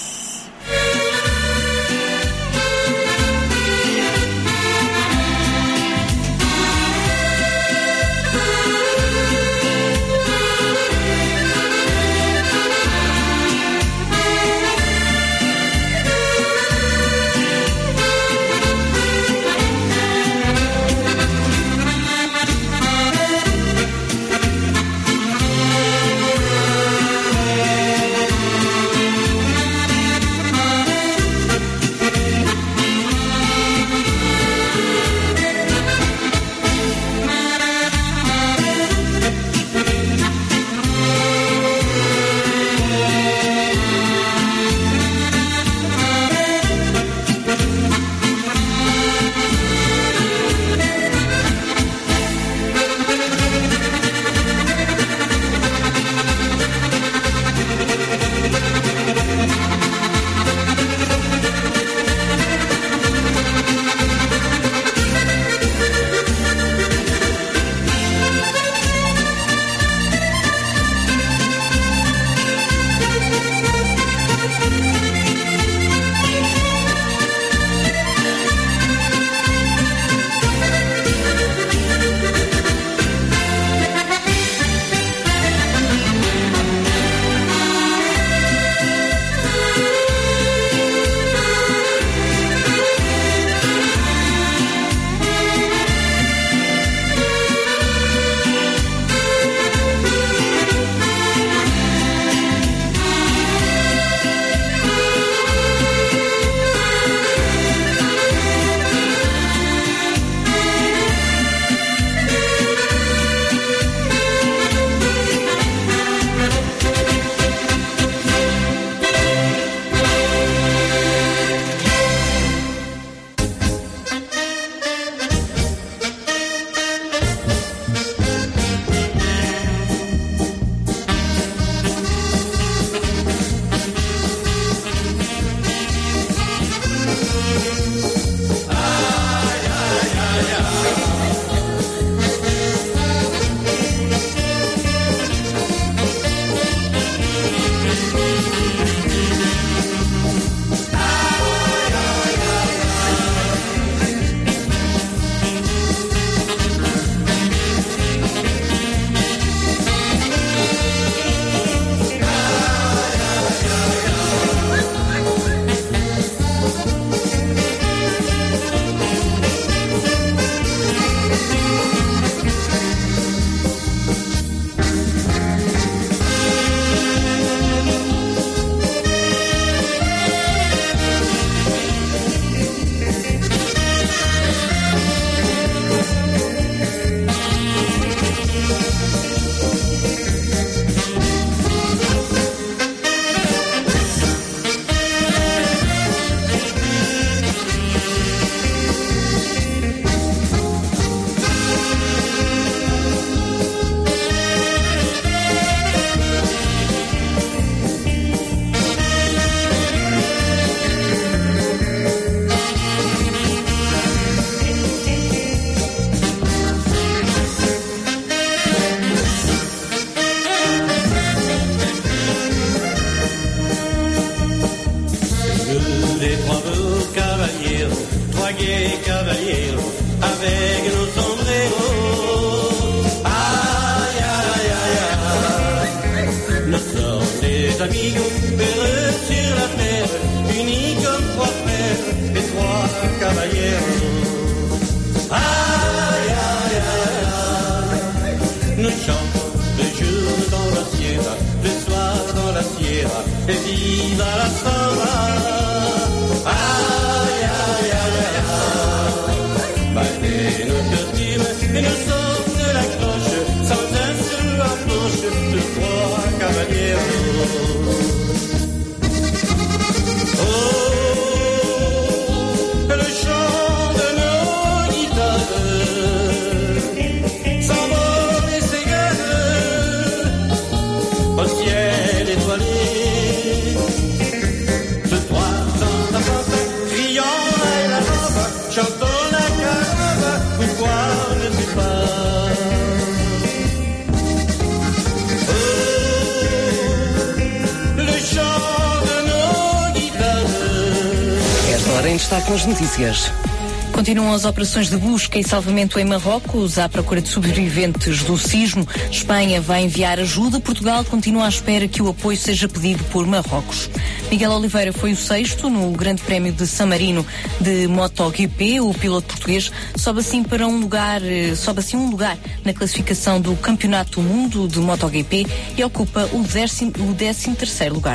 em destaque nas notícias. Continuam as operações de busca e salvamento em Marrocos à procura de sobreviventes do sismo. Espanha vai enviar ajuda. Portugal continua à espera que o apoio seja pedido por Marrocos. Miguel Oliveira foi o sexto no Grande Prémio de San Marino de MotoGP. O piloto português sobe assim um lugar na classificação do Campeonato do Mundo de MotoGP e ocupa o 13º lugar.